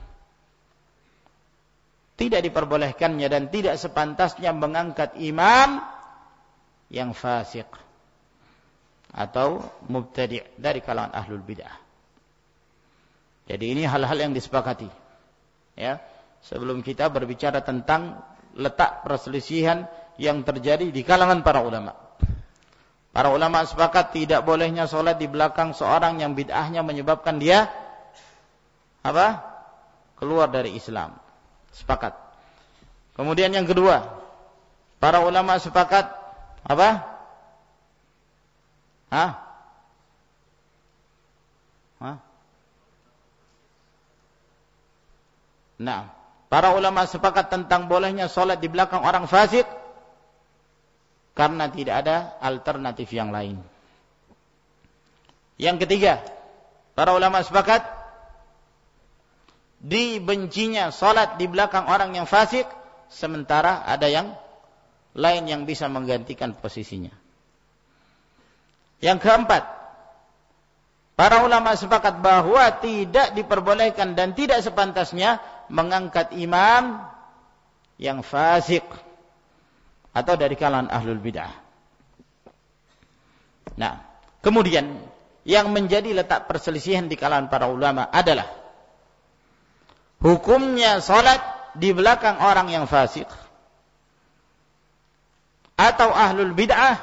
A: tidak diperbolehkannya dan tidak sepantasnya mengangkat imam yang fasik atau mubtadi' dari kalangan ahlul bid'ah. Jadi ini hal-hal yang disepakati. Ya, sebelum kita berbicara tentang letak perselisihan yang terjadi di kalangan para ulama. Para ulama sepakat tidak bolehnya sholat di belakang seorang yang bid'ahnya menyebabkan dia keluar dari Islam. Sepakat. Kemudian yang kedua, para ulama sepakat Nah, para ulama sepakat tentang bolehnya sholat di belakang orang fasik karena tidak ada alternatif yang lain. Yang ketiga, para ulama sepakat dibencinya sholat di belakang orang yang fasik sementara ada yang lain yang bisa menggantikan posisinya. Yang keempat, Para ulama sepakat bahwa tidak diperbolehkan dan tidak sepantasnya mengangkat imam yang fasik atau dari kalangan ahlul bid'ah. Nah, kemudian yang menjadi letak perselisihan di kalangan para ulama adalah hukumnya salat di belakang orang yang fasik atau ahlul bid'ah,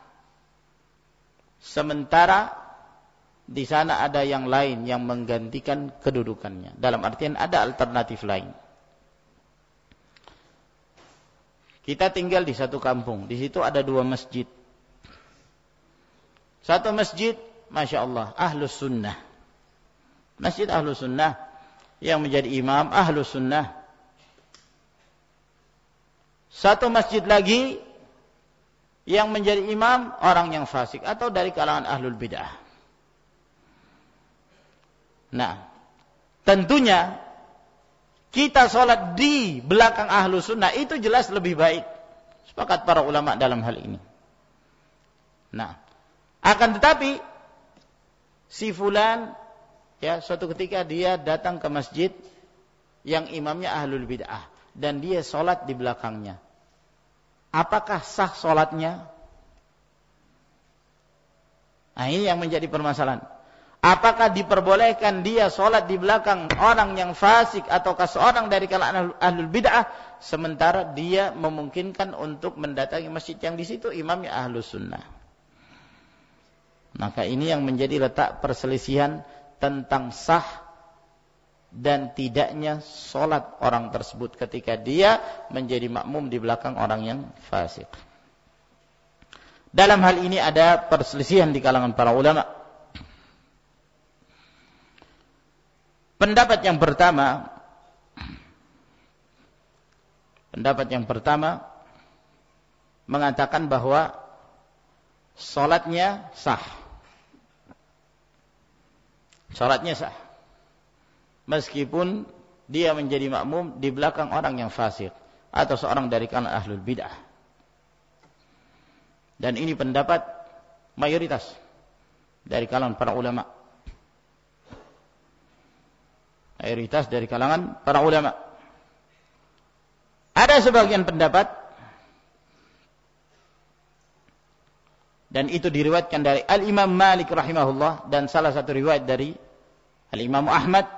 A: sementara di sana ada yang lain yang menggantikan kedudukannya. Dalam artian ada alternatif lain. Kita tinggal di satu kampung. Di situ ada 2 masjid. Satu masjid, Masya Allah, Ahlus Sunnah. Masjid Ahlus Sunnah yang menjadi imam Ahlus Sunnah. Satu masjid lagi yang menjadi imam orang yang fasik atau dari kalangan ahlul bid'ah. Nah, tentunya kita sholat di belakang ahlu sunnah itu jelas lebih baik. Sepakat para ulama dalam hal ini. Nah, akan tetapi si fulan, ya, suatu ketika dia datang ke masjid yang imamnya ahlul bid'ah dan dia sholat di belakangnya. Apakah sah sholatnya? Nah, ini yang menjadi permasalahan. Apakah diperbolehkan dia sholat di belakang orang yang fasik ataukah seorang dari kalangan ahlul bid'ah, sementara dia memungkinkan untuk mendatangi masjid yang di situ imamnya ahlus sunnah? Maka ini yang menjadi letak perselisihan tentang sah dan tidaknya sholat orang tersebut ketika dia menjadi makmum di belakang orang yang fasik. Dalam hal ini ada perselisihan di kalangan para ulama. Pendapat yang pertama mengatakan bahwa salatnya sah. Salatnya sah. Meskipun dia menjadi makmum di belakang orang yang fasik atau seorang dari kalangan ahlul bid'ah. Dan ini pendapat mayoritas dari kalangan para ulama. Mayoritas dari kalangan para ulama. Ada sebagian pendapat, dan itu diriwayatkan dari Al-Imam Malik rahimahullah dan salah satu riwayat dari Al-Imam Ahmad,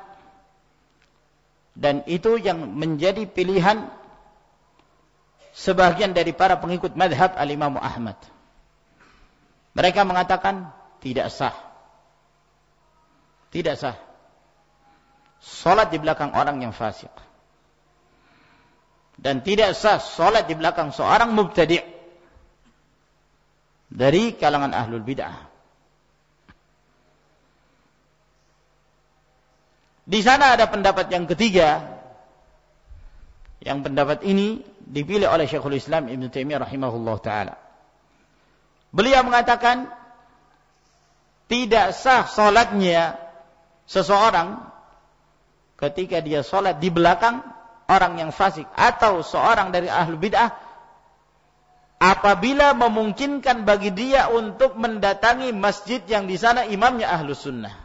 A: dan itu yang menjadi pilihan sebagian dari para pengikut madhab Al-Imam Ahmad. Mereka mengatakan tidak sah. Tidak sah salat di belakang orang yang fasik. Dan tidak sah salat di belakang seorang mubtadi' dari kalangan ahlul bid'ah. Di sana ada pendapat yang ketiga. Yang pendapat ini dipilih oleh Syekhul Islam Ibn Taimiyah rahimahullah ta'ala. Beliau mengatakan tidak sah salatnya seseorang ketika dia sholat di belakang orang yang fasik atau seorang dari ahlul bid'ah apabila memungkinkan bagi dia untuk mendatangi masjid yang di sana imamnya ahlus sunnah.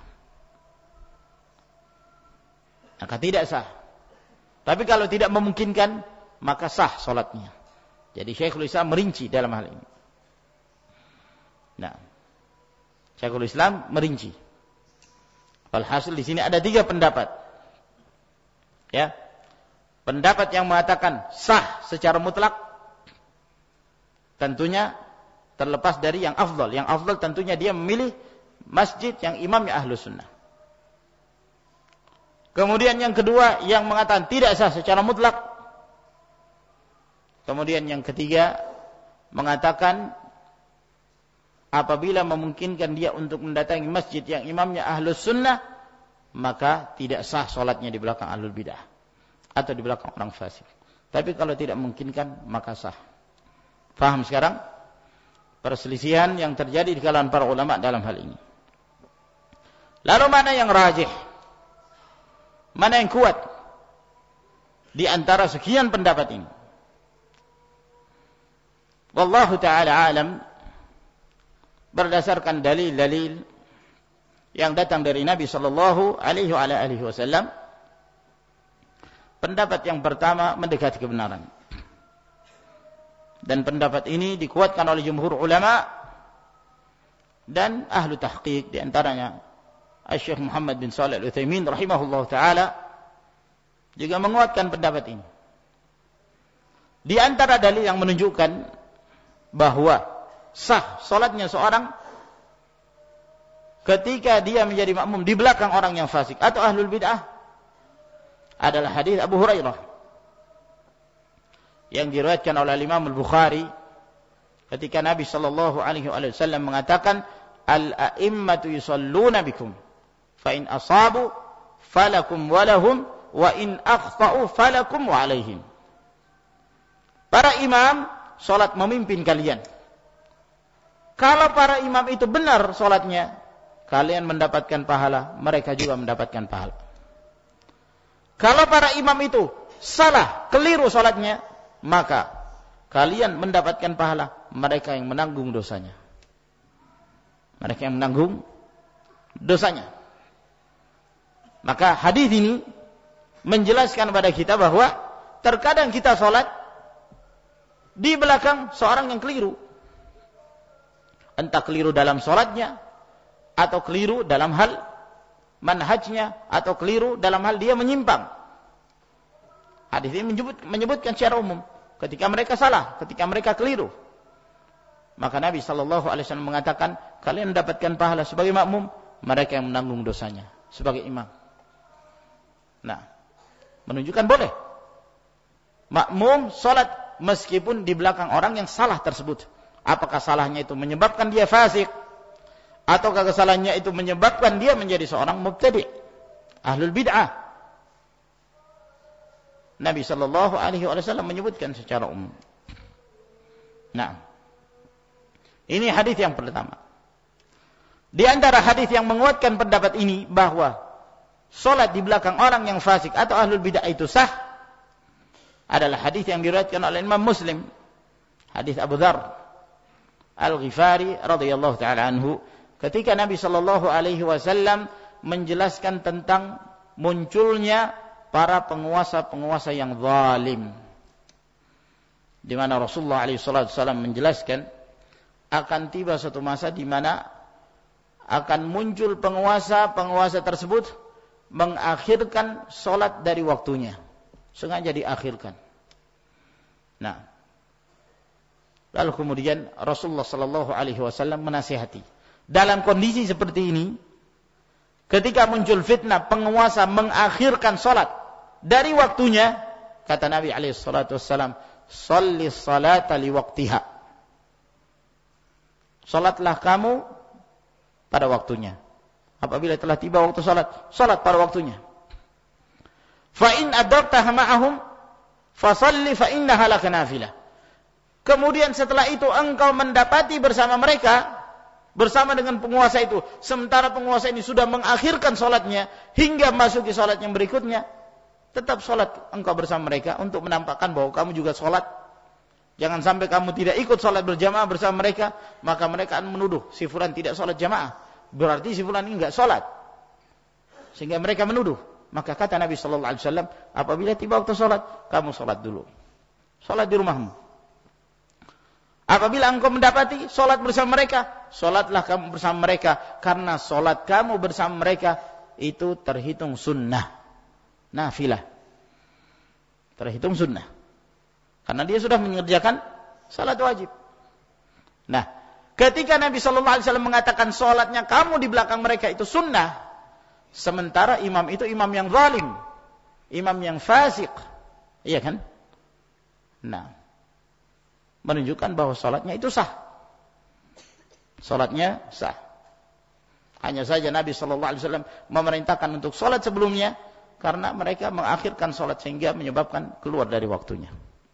A: Maka tidak sah. Tapi kalau tidak memungkinkan, maka sah sholatnya. Jadi Syekhul Islam merinci dalam hal ini. Nah, Syekhul Islam merinci. Walhasil di sini ada 3 pendapat. Ya, pendapat yang mengatakan sah secara mutlak tentunya terlepas dari yang afdal. Yang afdal tentunya dia memilih masjid yang imamnya ahlus sunnah. Kemudian yang kedua yang mengatakan tidak sah secara mutlak. Kemudian yang ketiga mengatakan apabila memungkinkan dia untuk mendatangi masjid yang imamnya ahlus sunnah, maka tidak sah sholatnya di belakang ahlul bidah atau di belakang orang fasik. Tapi kalau tidak memungkinkan, maka sah. Faham sekarang perselisihan yang terjadi di kalangan para ulama dalam hal ini? Lalu mana yang rajih? Mana yang kuat di antara sekian pendapat ini? Wallahu ta'ala alam, berdasarkan dalil-dalil yang datang dari Nabi sallallahu alaihi wasallam. Pendapat yang pertama mendekati kebenaran. Dan pendapat ini dikuatkan oleh jumhur ulama dan ahlu tahqiq, di antaranya Syekh Muhammad bin Shalih Al-Utsaimin rahimahullah taala juga menguatkan pendapat ini. Di antara dalil yang menunjukkan bahwa sah salatnya seorang ketika dia menjadi makmum di belakang orang yang fasik atau ahlul bid'ah adalah hadis Abu Hurairah yang diriwayatkan oleh Imam Al-Bukhari ketika Nabi sallallahu alaihi wasallam mengatakan al-a'immatu yusalluna bikum fa in asabu falakum wa lahum wa in akhta'u falakum wa alaihim. Para imam salat memimpin kalian. Kalau para imam itu benar salatnya, kalian mendapatkan pahala, mereka juga mendapatkan pahala. Kalau para imam itu salah, keliru salatnya, maka kalian mendapatkan pahala, mereka yang menanggung dosanya. Mereka yang menanggung dosanya. Maka hadis ini menjelaskan kepada kita bahwa terkadang kita salat di belakang seorang yang keliru. Entah keliru dalam salatnya, atau keliru dalam hal manhajnya, atau keliru dalam hal dia menyimpang. Hadis ini menyebutkan secara umum ketika mereka salah, ketika mereka keliru. Maka Nabi sallallahu alaihi wasallam mengatakan, kalian mendapatkan pahala sebagai makmum, mereka yang menanggung dosanya sebagai imam. Nah, menunjukkan boleh makmum salat meskipun di belakang orang yang salah tersebut. Apakah salahnya itu menyebabkan dia fasik, ataukah kesalahannya itu menyebabkan dia menjadi seorang mubtadi', ahlul bid'ah. Nabi sallallahu alaihi wasallam menyebutkan secara umum. Nah, ini hadis yang pertama. Di antara hadis yang menguatkan pendapat ini bahwa salat di belakang orang yang fasik atau ahlul bid'ah itu sah adalah hadis yang diriwayatkan oleh Imam Muslim, hadis Abu Dzar Al-Ghifari radhiyallahu taala anhu, ketika Nabi sallallahu alaihi wasallam menjelaskan tentang munculnya para penguasa-penguasa yang zalim, di mana Rasulullah alaihi wasallam menjelaskan akan tiba suatu masa di mana akan muncul penguasa-penguasa tersebut mengakhirkan salat dari waktunya, sengaja diakhirkan. Nah, lalu kemudian Rasulullah sallallahu alaihi wasallam menasihati. Dalam kondisi seperti ini, ketika muncul fitnah penguasa mengakhirkan salat dari waktunya, kata Nabi alaihi salatu wasallam, "Shalli salata li waqtiha." Salatlah kamu pada waktunya. Apabila telah tiba waktu salat, salat pada waktunya. Fa in adraktaha ma'ahum fasalli fa innaha laka nafilah. Kemudian setelah itu engkau mendapati bersama mereka, bersama dengan penguasa itu, sementara penguasa ini sudah mengakhirkan salatnya hingga masuki salat yang berikutnya, tetap salat engkau bersama mereka untuk menampakkan bahwa kamu juga salat. Jangan sampai kamu tidak ikut salat berjamaah bersama mereka, maka mereka akan menuduh si fulan tidak salat jamaah, berarti si fulan ini enggak salat. Sehingga mereka menuduh. Maka kata Nabi sallallahu alaihi wasallam, apabila tiba waktu salat, kamu salat dulu. Salat di rumahmu. Apabila engkau mendapati salat bersama mereka, salatlah kamu bersama mereka, karena salat kamu bersama mereka itu terhitung sunnah, nafilah. Terhitung sunnah. Karena dia sudah mengerjakan salat wajib. Nah, ketika Nabi sallallahu alaihi wasallam mengatakan salatnya kamu di belakang mereka itu sunnah, sementara imam itu imam yang zalim, imam yang fasik, iya kan? Nah, menunjukkan bahwa salatnya itu sah. Salatnya sah. Hanya saja Nabi sallallahu alaihi wasallam memerintahkan untuk salat sebelumnya karena mereka mengakhirkan salat sehingga menyebabkan keluar dari waktunya.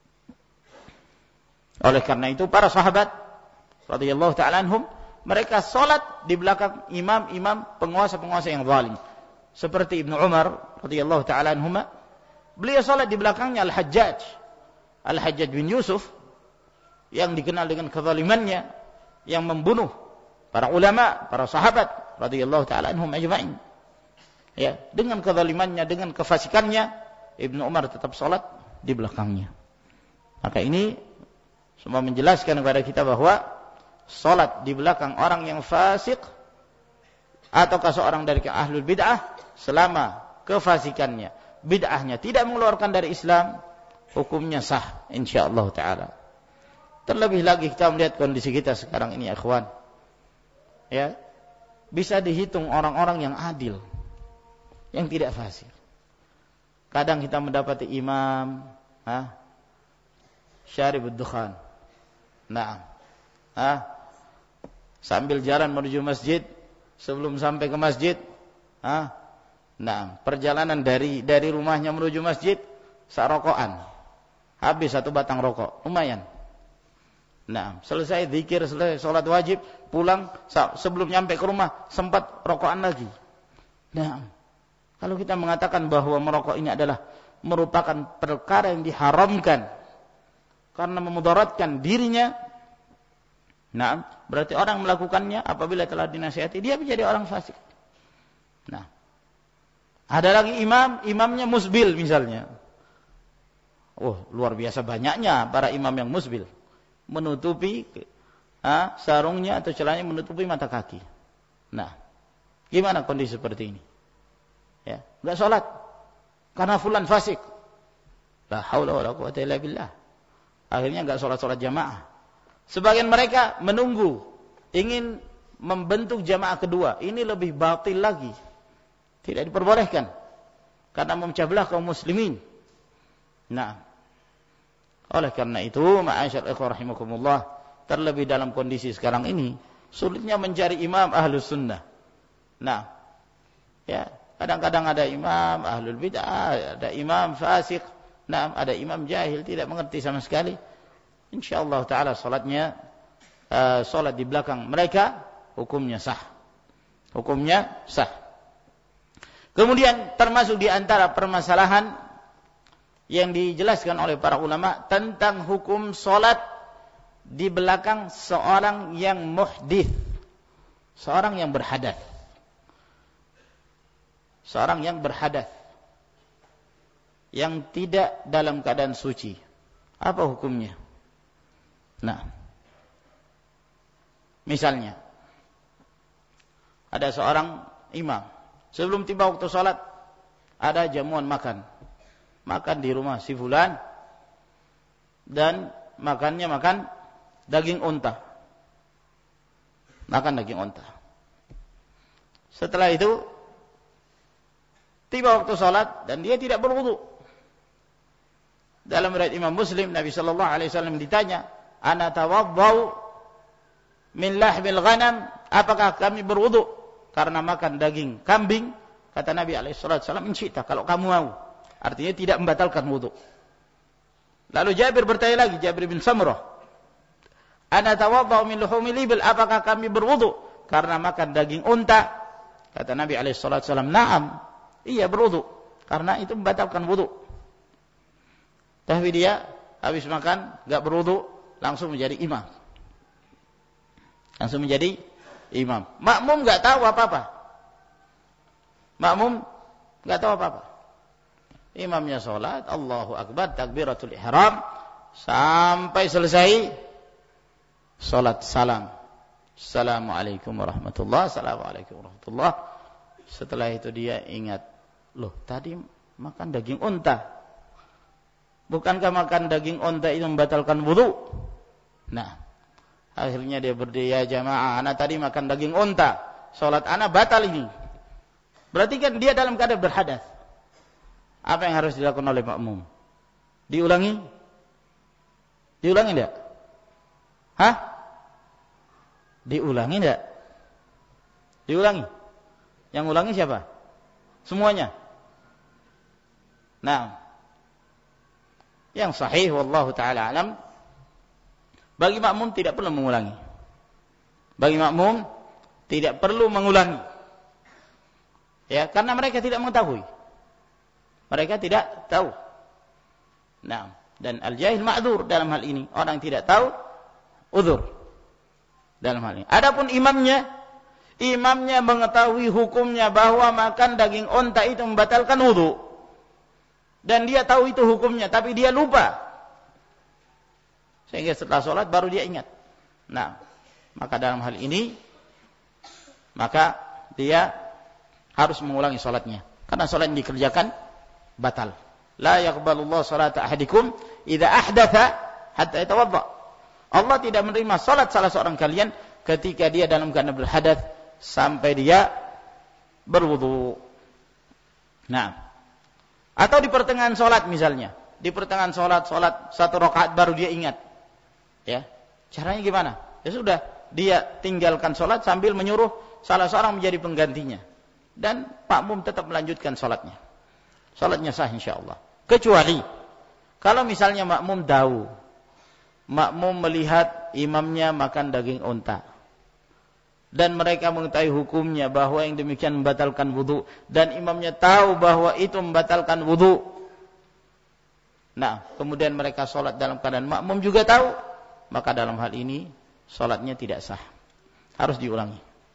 A: Oleh karena itu para sahabat radhiyallahu ta'ala anhum, mereka salat di belakang imam-imam penguasa-penguasa yang zalim. Seperti Ibnu Umar radhiyallahu ta'ala anhuma, beliau salat di belakangnya Al-Hajjaj bin Yusuf yang dikenal dengan kezalimannya, yang membunuh para ulama, para sahabat radhiyallahu taala anhum ajma'in. Ya, dengan kezalimannya, dengan kefasikannya, Ibnu Umar tetap salat di belakangnya. Maka ini semua menjelaskan kepada kita bahwa salat di belakang orang yang fasik ataukah seorang dari ahlul bid'ah selama kefasikannya, bid'ahnya tidak mengeluarkan dari Islam, hukumnya sah insyaallah taala. Terlebih lagi kita melihat kondisi kita sekarang ini, ya ikhwan. Ya, bisa dihitung orang-orang yang adil, yang tidak fasik. Kadang kita mendapati imam syaribud dukhan. Nah, sambil jalan menuju masjid, sebelum sampai ke masjid, perjalanan dari rumahnya menuju masjid, sarokoan, habis 1 batang rokok, lumayan. Nah, selesai zikir, selesai sholat wajib, pulang, sebelum nyampe ke rumah, sempat rokokan lagi. Nah, kalau kita mengatakan bahwa merokok ini adalah merupakan perkara yang diharamkan karena memudaratkan dirinya, nah, berarti orang melakukannya apabila telah dinasihati, dia menjadi orang fasik. Nah, ada lagi imamnya musbil misalnya. Oh, luar biasa banyaknya para imam yang musbil, menutupi sarungnya atau celananya menutupi mata kaki. Nah, gimana kondisi seperti ini? Ya, enggak salat karena fulan fasik. La haula wala quwata illa billah. Akhirnya enggak salat jamaah. Sebagian mereka menunggu, ingin membentuk jamaah kedua. Ini lebih batil lagi. Tidak diperbolehkan karena memecah belah kaum muslimin. Nah, oleh karena itu, ma'asyar ikhwah rahimakumullah, terlebih dalam kondisi sekarang ini, sulitnya mencari imam ahlus sunnah. Nah, ya, kadang-kadang ada imam ahlul bid'ah, ada imam fasik, nah, ada imam jahil, tidak mengerti sama sekali. InsyaAllah ta'ala salatnya, salat di belakang mereka, hukumnya sah. Hukumnya sah. Kemudian termasuk di antara permasalahan yang dijelaskan oleh para ulama tentang hukum salat di belakang seorang yang muhdits, seorang yang berhadas. Seorang yang berhadas, yang tidak dalam keadaan suci. Apa hukumnya? Nah, misalnya ada seorang imam, sebelum tiba waktu salat ada jamuan makan di rumah si fulan, dan makannya makan daging unta. Makan daging unta. Setelah itu tiba waktu salat dan dia tidak berwudu. Dalam riwayat Imam Muslim, Nabi sallallahu alaihi wasallam ditanya, "Ana tawaddau min lahmil ghanam?" Apakah kami berwudu karena makan daging kambing? Kata Nabi alaihi wasallam, "In syi'ta," kalau kamu mau. Artinya tidak membatalkan wudu. Lalu Jabir bertanya lagi, Jabir bin Samurah, "Ana tawaddau min luhumil ibil?" Apakah kami berwudu karena makan daging unta? Kata Nabi alaihi wasallam, "Na'am." Iya, berwudu karena itu membatalkan wudu. Tapi dia habis makan enggak berwudu, langsung menjadi imam. Langsung menjadi imam. Makmum enggak tahu apa-apa. Makmum enggak tahu apa-apa. Imamnya salat, Allahu akbar, takbiratul ihram, sampai selesai salat salam. Assalamualaikum warahmatullahi wabarakatuh. Assalamualaikum warahmatullahi. Setelah itu dia ingat, loh tadi makan daging unta. Bukankah makan daging unta itu membatalkan wudu? Nah, akhirnya dia berdiri, ya jamaah, ana tadi makan daging unta, salat ana batal ini. Berarti kan dia dalam keadaan berhadas. Apa yang harus dilakukan oleh makmum? Diulangi? Diulangi enggak? Hah? Diulangi enggak? Diulangi? Yang ulangi siapa? Semuanya. Nah, yang sahih wallahu taala alam, bagi makmum tidak perlu mengulangi. Bagi makmum tidak perlu mengulangi. Ya, karena mereka tidak mengetahui. Mereka tidak tahu. Nah, dan al-jahil ma'dzur dalam hal ini. Orang tidak tahu, uzur dalam hal ini. Adapun imamnya imamnya mengetahui hukumnya bahwa makan daging unta itu membatalkan wudu, dan dia tahu itu hukumnya, tapi dia lupa, sehingga setelah sholat baru dia ingat. Nah, maka dalam hal ini, maka dia harus mengulangi sholatnya, karena sholat yang dikerjakan batal. La yaqbalullahu salata ahadikum idza ahdatha hatta yatawadda. Allah tidak menerima sholat salah seorang kalian ketika dia dalam keadaan berhadath sampai dia berwudu. Nah, atau di pertengahan sholat misalnya, di pertengahan sholat satu rakaat baru dia ingat, ya, caranya gimana? Ya sudah, dia tinggalkan sholat sambil menyuruh salah seorang menjadi penggantinya, dan makmum tetap melanjutkan sholatnya. Sholatnya sah insyaallah. Kecuali kalau misalnya makmum tahu, makmum melihat imamnya makan daging unta, dan mereka mengetahui hukumnya bahwa yang demikian membatalkan wudu, dan imamnya tahu bahwa itu membatalkan wudu. Nah, kemudian mereka sholat dalam keadaan makmum juga tahu, maka dalam hal ini sholatnya tidak sah, harus diulangi.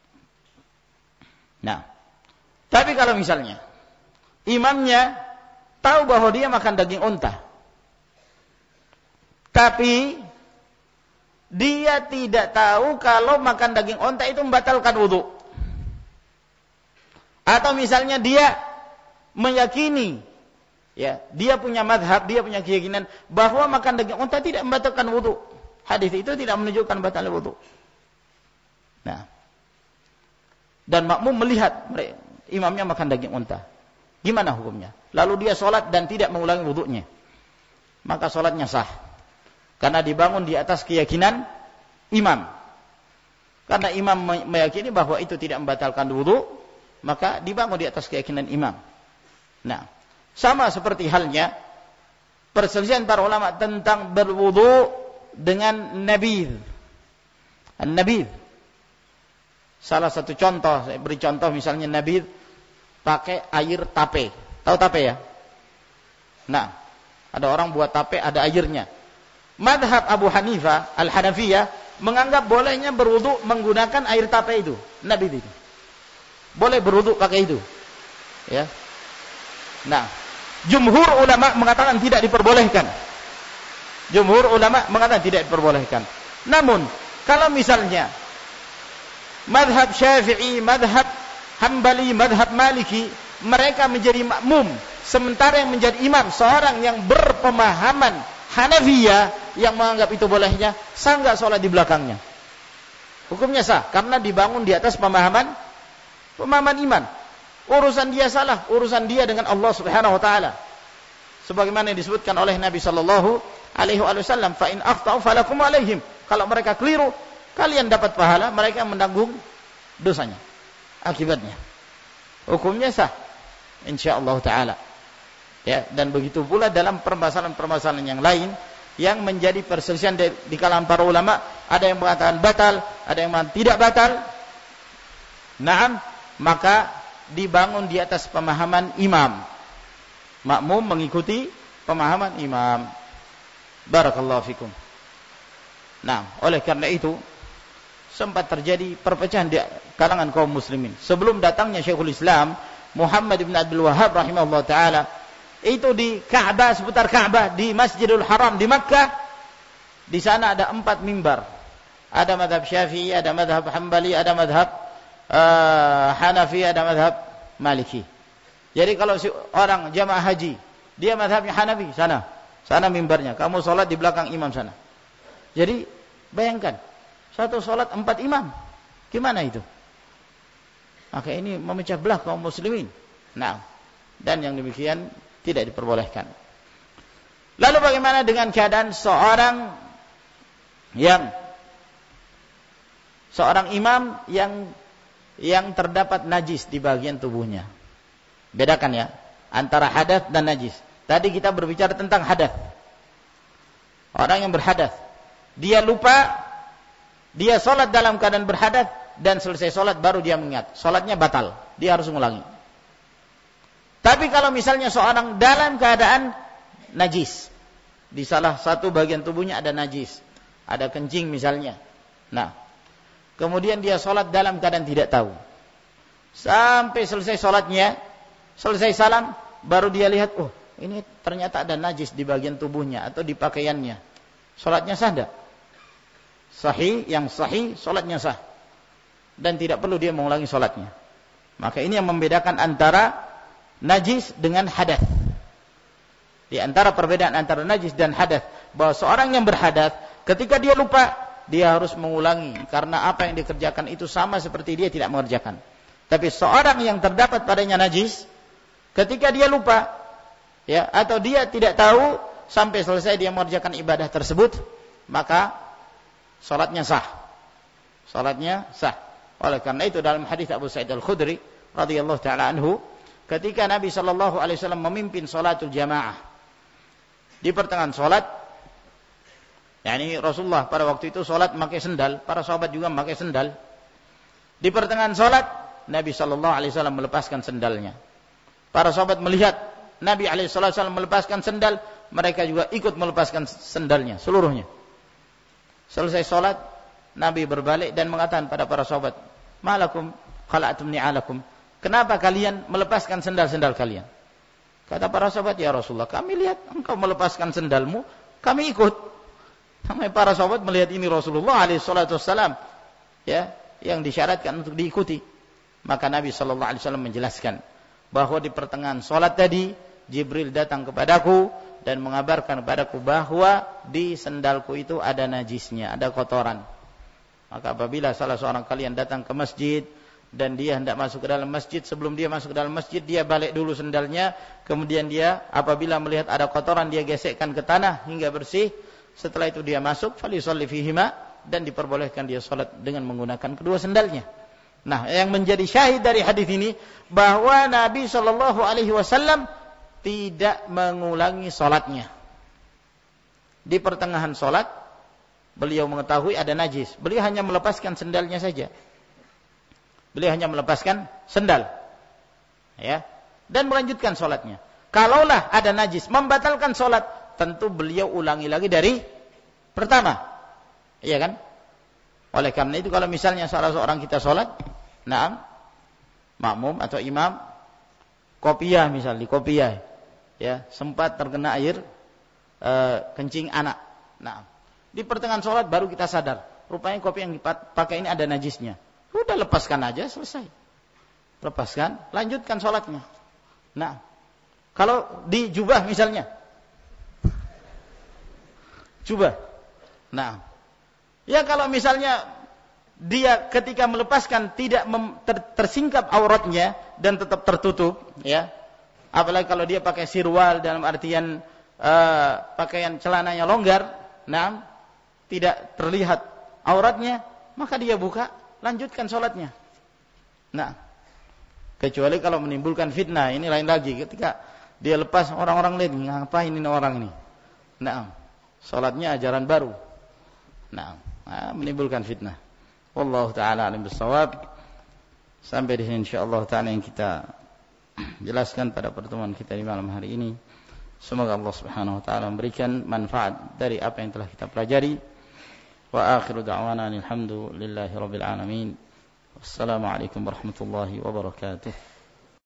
A: Nah, tapi kalau misalnya imamnya tahu bahwa dia makan daging unta, tapi dia tidak tahu kalau makan daging unta itu membatalkan wudu. Atau misalnya dia meyakini, ya, dia punya madhab, dia punya keyakinan bahwa makan daging unta tidak membatalkan wudu. Hadis itu tidak menunjukkan batal wudu. Nah, dan makmum melihat imamnya makan daging unta, gimana hukumnya? Lalu dia sholat dan tidak mengulangi wudunya, maka sholatnya sah, karena dibangun di atas keyakinan imam. Karena imam meyakini bahwa itu tidak membatalkan wudu, maka dibangun di atas keyakinan imam. Nah, sama seperti halnya perselisihan para ulama tentang berwudu dengan nabidh. An-nabidh, salah satu contoh, saya beri contoh misalnya nabidh pakai air tape. Tahu tape ya? Nah, ada orang buat tape ada airnya. Madhab Abu Hanifah Al-Hanafiyah menganggap bolehnya berwudu menggunakan air tape itu, nabidh itu. Boleh berwudu pakai itu. Ya. Nah, jumhur ulama mengatakan tidak diperbolehkan. Jumhur ulama mengatakan tidak diperbolehkan. Namun, kalau misalnya madhab Syafi'i, madhab Hambali, madhab Maliki, mereka menjadi makmum, sementara yang menjadi imam seorang yang berpemahaman Hanafiyah yang menganggap itu bolehnya, sah nggak sholat di belakangnya? Hukumnya sah, karena dibangun di atas pemahaman iman. Urusan dia salah, urusan dia dengan Allah Subhanahu wa taala. Sebagaimana yang disebutkan oleh Nabi sallallahu alaihi wasallam, fa in akhtau falakum alaihim. Kalau mereka keliru, kalian dapat pahala, mereka menanggung dosanya, akibatnya. Hukumnya sah insyaallah taala. Ya, dan begitu pula dalam permasalahan-permasalahan yang lain yang menjadi perselisihan di kalangan para ulama, ada yang mengatakan batal, ada yang mengatakan tidak batal. Naam, maka dibangun di atas pemahaman imam. Makmum mengikuti pemahaman imam. Barakallahu fikum. Nah, oleh karena itu sempat terjadi perpecahan di kalangan kaum muslimin sebelum datangnya Syekhul Islam Muhammad bin Abdul Wahhab rahimahullah taala. Itu di Ka'bah, seputar Ka'bah, di Masjidil Haram di Makkah. Di sana ada 4 mimbar. Ada madhab Syafi'i, ada madhab Hambali, ada madhab Hanafi, ada madhab Maliki. Jadi kalau orang jamaah haji, dia madhabnya Hanafi, sana mimbarnya. Kamu sholat di belakang imam sana. Jadi bayangkan, satu sholat 4 imam. Gimana itu? Maka ini memecah belah kaum muslimin. Nah, dan yang demikian tidak diperbolehkan. Lalu bagaimana dengan keadaan seorang imam yang terdapat najis di bagian tubuhnya? Bedakan ya antara hadas dan najis. Tadi kita berbicara tentang hadas. Orang yang berhadas, dia lupa, dia sholat dalam keadaan berhadas, dan selesai sholat baru dia mengingat, sholatnya batal, dia harus mengulangi. Tapi kalau misalnya seorang dalam keadaan najis, di salah satu bagian tubuhnya ada najis, ada kencing misalnya. Nah, kemudian dia sholat dalam keadaan tidak tahu. Sampai selesai sholatnya, selesai salam, baru dia lihat, oh ini ternyata ada najis di bagian tubuhnya atau di pakaiannya. Sholatnya sah tidak? Sahih, yang sahih, sholatnya sah. Dan tidak perlu dia mengulangi sholatnya. Maka ini yang membedakan antara najis dengan hadath. Di antara perbedaan antara najis dan hadath, bahwa seorang yang berhadath, ketika dia lupa, dia harus mengulangi. Karena apa yang dikerjakan itu sama seperti dia tidak mengerjakan. Tapi seorang yang terdapat padanya najis, ketika dia lupa, ya, atau dia tidak tahu sampai selesai dia mengerjakan ibadah tersebut, maka salatnya sah. Salatnya sah. Oleh karena itu dalam hadis Abu Sa'id Al-Khudri radhiyallahu taala anhu, ketika Nabi sallallahu alaihi wasallam memimpin salatul jamaah di pertengahan salat, yakni Rasulullah pada waktu itu salat memakai sendal, para sahabat juga memakai sendal. Di pertengahan salat Nabi sallallahu alaihi wasallam melepaskan sendalnya. Para sahabat melihat Nabi alaihi wasallam melepaskan sendal, mereka juga ikut melepaskan sendalnya seluruhnya. Selesai salat, Nabi berbalik dan mengatakan pada para sahabat, "Malakum khala'tum ni'alakum?" Kenapa kalian melepaskan sendal-sendal kalian? Kata para sahabat, "Ya Rasulullah, kami lihat engkau melepaskan sendalmu, kami ikut." Sampai para sahabat melihat ini Rasulullah alaihi wasallam, ya, yang disyaratkan untuk diikuti. Maka Nabi sallallahu alaihi wasallam menjelaskan bahwa di pertengahan salat tadi Jibril datang kepadaku dan mengabarkan kepadaku bahwa di sendalku itu ada najisnya, ada kotoran. Maka apabila salah seorang kalian datang ke masjid dan dia hendak masuk ke dalam masjid, sebelum dia masuk ke dalam masjid dia balik dulu sendalnya, kemudian dia apabila melihat ada kotoran dia gesekkan ke tanah hingga bersih. Setelah itu dia masuk, falisalli fihima, dan diperbolehkan dia salat dengan menggunakan kedua sendalnya. Nah, yang menjadi syahid dari hadis ini bahwa Nabi sallallahu alaihi wasallam tidak mengulangi salatnya. Di pertengahan salat beliau mengetahui ada najis, beliau hanya melepaskan sendalnya saja. Beliau hanya melepaskan sendal. Ya, dan melanjutkan salatnya. Kalaulah ada najis membatalkan salat, tentu beliau ulangi lagi dari pertama. Iya kan? Oleh karena itu kalau misalnya salah seorang kita salat, naam, makmum atau imam kopiah misalnya, di kopiah, ya, sempat terkena air kencing anak. Nah, di pertengahan salat baru kita sadar, rupanya kopi yang dipakai ini ada najisnya. Udah lepaskan aja, selesai. Lepaskan, lanjutkan salatnya. Nah, kalau di jubah misalnya, jubah. Nah, ya kalau misalnya dia ketika melepaskan tidak tersingkap auratnya dan tetap tertutup, ya. Apalagi kalau dia pakai sirwal dalam artian pakaian celananya longgar, nah, tidak terlihat auratnya, maka dia buka, lanjutkan salatnya. Nah, kecuali kalau menimbulkan fitnah, ini lain lagi. Ketika dia lepas, orang-orang lihat, ngapain ini orang ini? Nah, salatnya ajaran baru. Nah, menimbulkan fitnah. Wallahu ta'ala alim bissawab. Sampai di sini insyaallah ta'ala yang kita jelaskan pada pertemuan kita di malam hari ini. Semoga Allah Subhanahu wa taala memberikan manfaat dari apa yang telah kita pelajari. Wa akhiru da'wana alhamdulillahi rabbil alamin. Wassalamu alaikum warahmatullahi wabarakatuh.